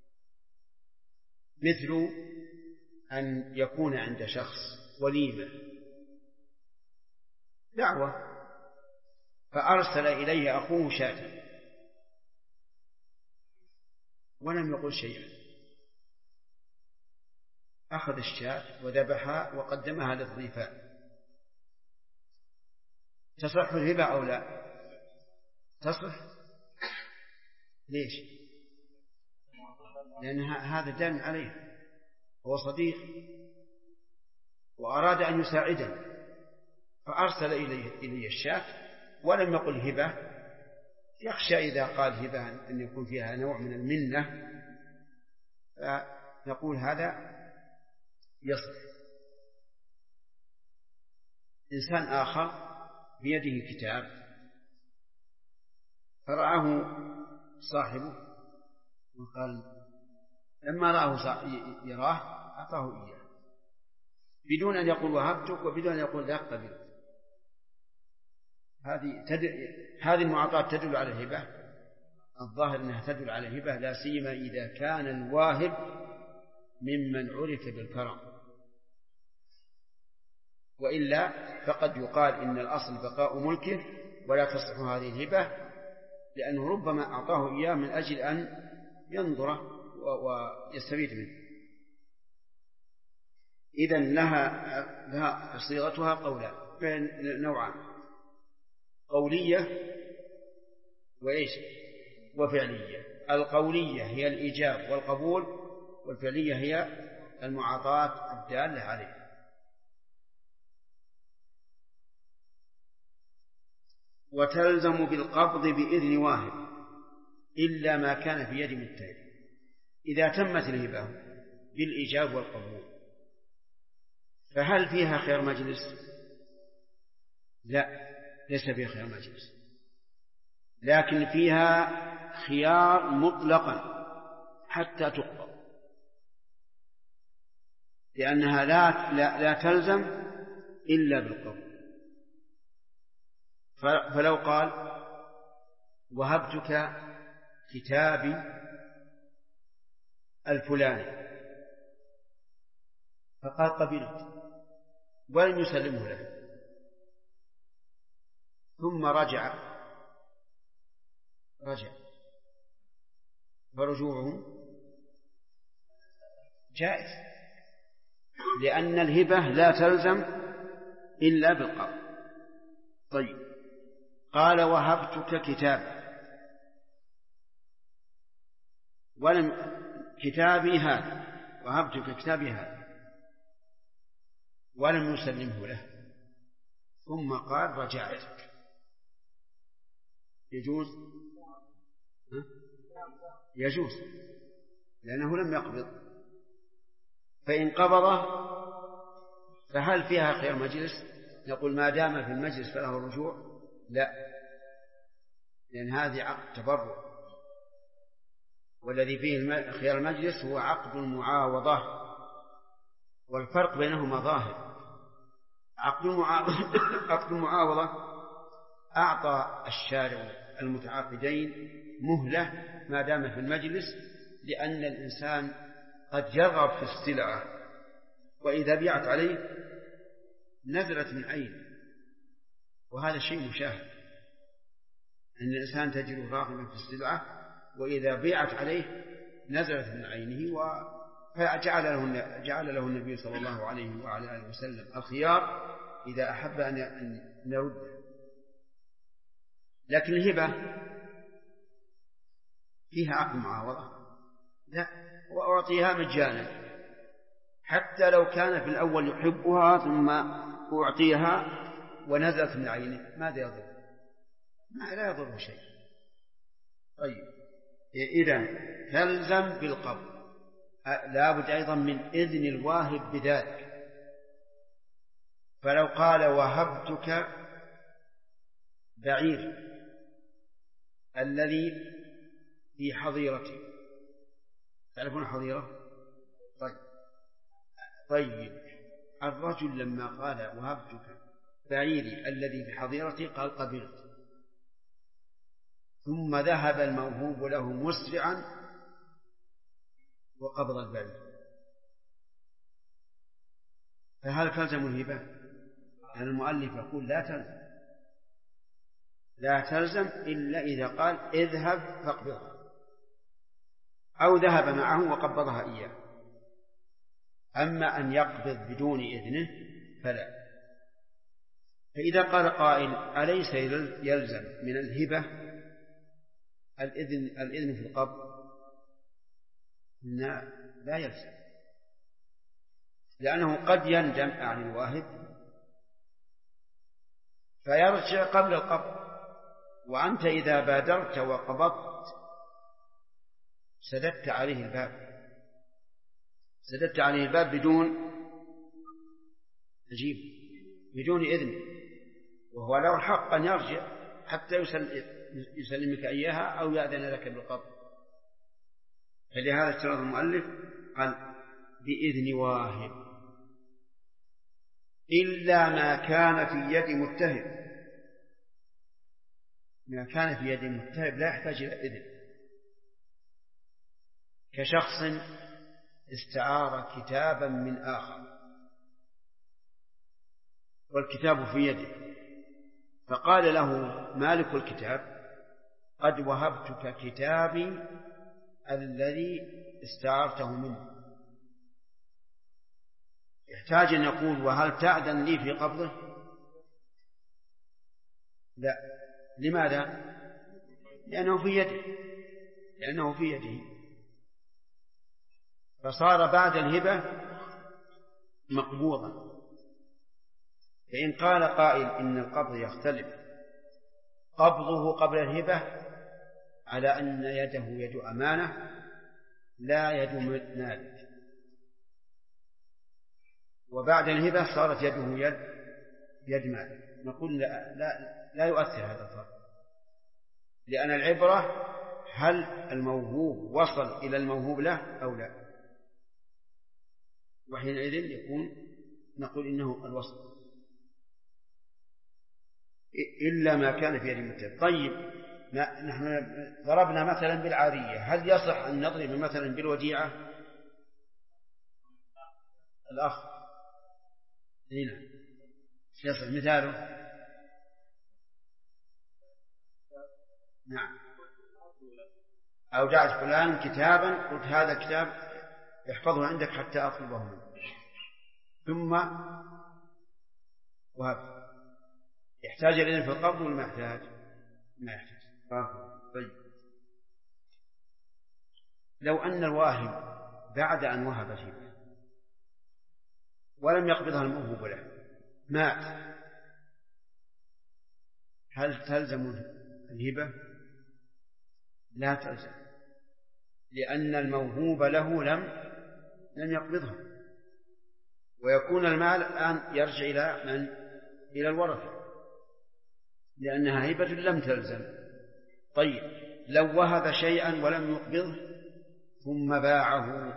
مثل أن يكون عند شخص وليمة دعوة فأرسل إليه أخوه شاة ولم يقل شيئا، أخذ الشاة وذبحها وقدمها للضيفان. تصح الهبة أو لا؟ تصح. ليش؟ لأن هذا دان عليه، هو صديق وأراد أن يساعده فأرسل إليه الشاة ولم يقل هبة، يخشى إذا قال هبة أن يكون فيها نوع من المنة، فنقول هذا يصح. إنسان آخر بيده كتاب فرآه صاحبه وقال لما رآه يراه أعطاه إياه بدون أن يقول وهبتك وبدون أن يقول لا قبلت. هذه المعاطاة تدل على الهبة، الظاهر أنها تدل على الهبة، لا سيما إذا كان الواهب ممن عرف بالكرم، وإلا فقد يقال إن الأصل بقاء ملكه ولا تصح هذه الهبة، لأنه ربما أعطاه إياه من أجل أن ينظره ويستفيد منه. إذن لها صيغتها قولان نوعان، قولية وإيش وفعلية. القولية هي الإيجاب والقبول، والفعلية هي المعاطاة الدالة عليه. وتلزم بالقبض بإذن واهب إلا ما كان في يد متهم. إذا تمت الهبة بالإيجاب والقبول فهل فيها خير مجلس؟ لا، ليس فيها خير مجلس، لكن فيها خيار مطلقا حتى تقبض، لأنها لا تلزم إلا بالقبول. فلو قال وهبتك كتابي الفلاني، فقال قبلت ولم يسلمه له، ثم رجع فرجوعه جائز، لأن الهبة لا تلزم إلا بالقبض. طيب، قال وهبتك كتاب ولم كتابي هذا، وهبتك كتابي هذا ولم يسلمه له، ثم قال رجعتك، يجوز؟ يجوز، لأنه لم يقبض. فإن قبضه فهل فيها خير مجلس؟ نقول ما دام في المجلس فله الرجوع؟ لا، لأن هذه عقد تبرع، والذي فيه خير المجلس هو عقد المعاوضة، والفرق بينهما ظاهر. عقد المعاوضة أعطى الشارع المتعاقدين مهلة ما دام في المجلس، لأن الإنسان قد يرغب في السلعة وإذا بيعت عليه نزلت من عين، وهذا شيء مشاهد، أن الإنسان تجد راغبا في السلعة وإذا بيعت عليه نزلت من عينه، فجعل له النبي صلى الله عليه وعلى آله وسلم الخيار إذا أحب أن يرده. لكن الهبة فيها عقد معاوضة، لا، وأعطيها مجانا، حتى لو كان في الأول يحبها ثم أعطيها ونزلت من عينه، ماذا يضر؟ لا يضر شيء. طيب، إذن تلزم بالقبض، لا بد أيضا من إذن الواهب بذلك. فلو قال وهبتك بعير الذي في حظيرتي، تعرفون حظيرة؟ طيب، الرجل لما قال وهبتك بعيري الذي في حظيرتي قال قبلت، ثم ذهب الموهوب له مسرعا وقبض البعير، فهل تلزم الهبة؟ يعني المؤلف يقول لا تلزم إلا إذا قال اذهب فاقبضها، أو ذهب معه وقبضها إياه. أما أن يقبض بدون إذنه فلا. فإذا قال قائل أليس يلزم من الهبة الإذن في القبض؟ لا يلزم، لأنه قد يندم عن الواهب فيرجع قبل القبض، وأنت إذا بادرت وقبضت سددت عليه الباب بدون إذن، وهو له الحق أن يرجع حتى يسلمك إياها أو يأذن لك بالقبض. فلهذا اشترط المؤلف قال بإذن واهب. إلا ما كان في يد متهم. ما كان في يد المتهم لا يحتاج إلى إذن، كشخص استعار كتابا من آخر والكتاب في يده، فقال له مالك الكتاب قد وهبتك كتابي الذي استعارته منه، يحتاج أن يقول وهل تأذن لي في قبضه؟ لا. لماذا؟ لأنه في يده، فصار بعد الهبة مقبوضا. فإن قال قائل إن القبض يختلف، قبضه قبل الهبة على أن يده يد أمانة لا يد مالك، وبعد الهبة صارت يده يد مالك، نقول لا يؤثر هذا الفرق، لأن العبرة هل الموهوب وصل إلى الموهوب له أو لا، وحينئذ نقول إنه الوصل إلا ما كان في يد المتهم. طيب نحن ضربنا مثلا بالعارية، هل يصح أن نضرب مثلا بالوديعة؟ الأخ هنا يصح مثاله؟ نعم. أودعت فلان كتابا قلت هذا كتاب احفظه عندك حتى أطلبه منه، ثم وهب، يحتاج إليه في القبض ولا ما يحتاج؟ ما يحتاج. طيب لو أن الواهب بعد أن وهب الهبة ولم يقبضها الموهوب له مات، هل تلزم الهبة؟ لا تلزم، لأن الموهوب له لم يقبضها، ويكون المال الآن يرجع إلى الورثة، لأنها هبة لم تلزم. طيب لو وهب شيئا ولم يقبضه ثم باعه،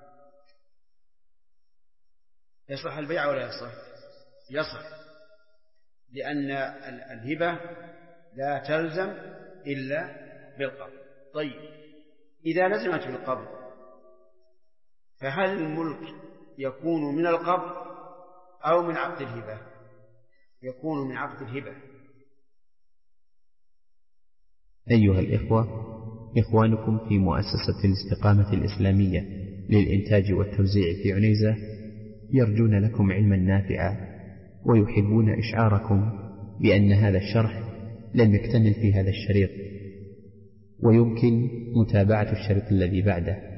يصح البيع ولا يصح؟ يصح، لأن الهبة لا تلزم إلا بالقبض. طيب إذا لزمت بالقبض فهل الملك يكون من القبض أو من عقد الهبة؟ يكون من عقد الهبة. أيها الإخوة، إخوانكم في مؤسسة الاستقامة الإسلامية للإنتاج والتوزيع في عنيزة يرجون لكم علما نافعا، ويحبون إشعاركم بأن هذا الشرح لم يكتمل في هذا الشريط، ويمكن متابعة الشريط الذي بعده.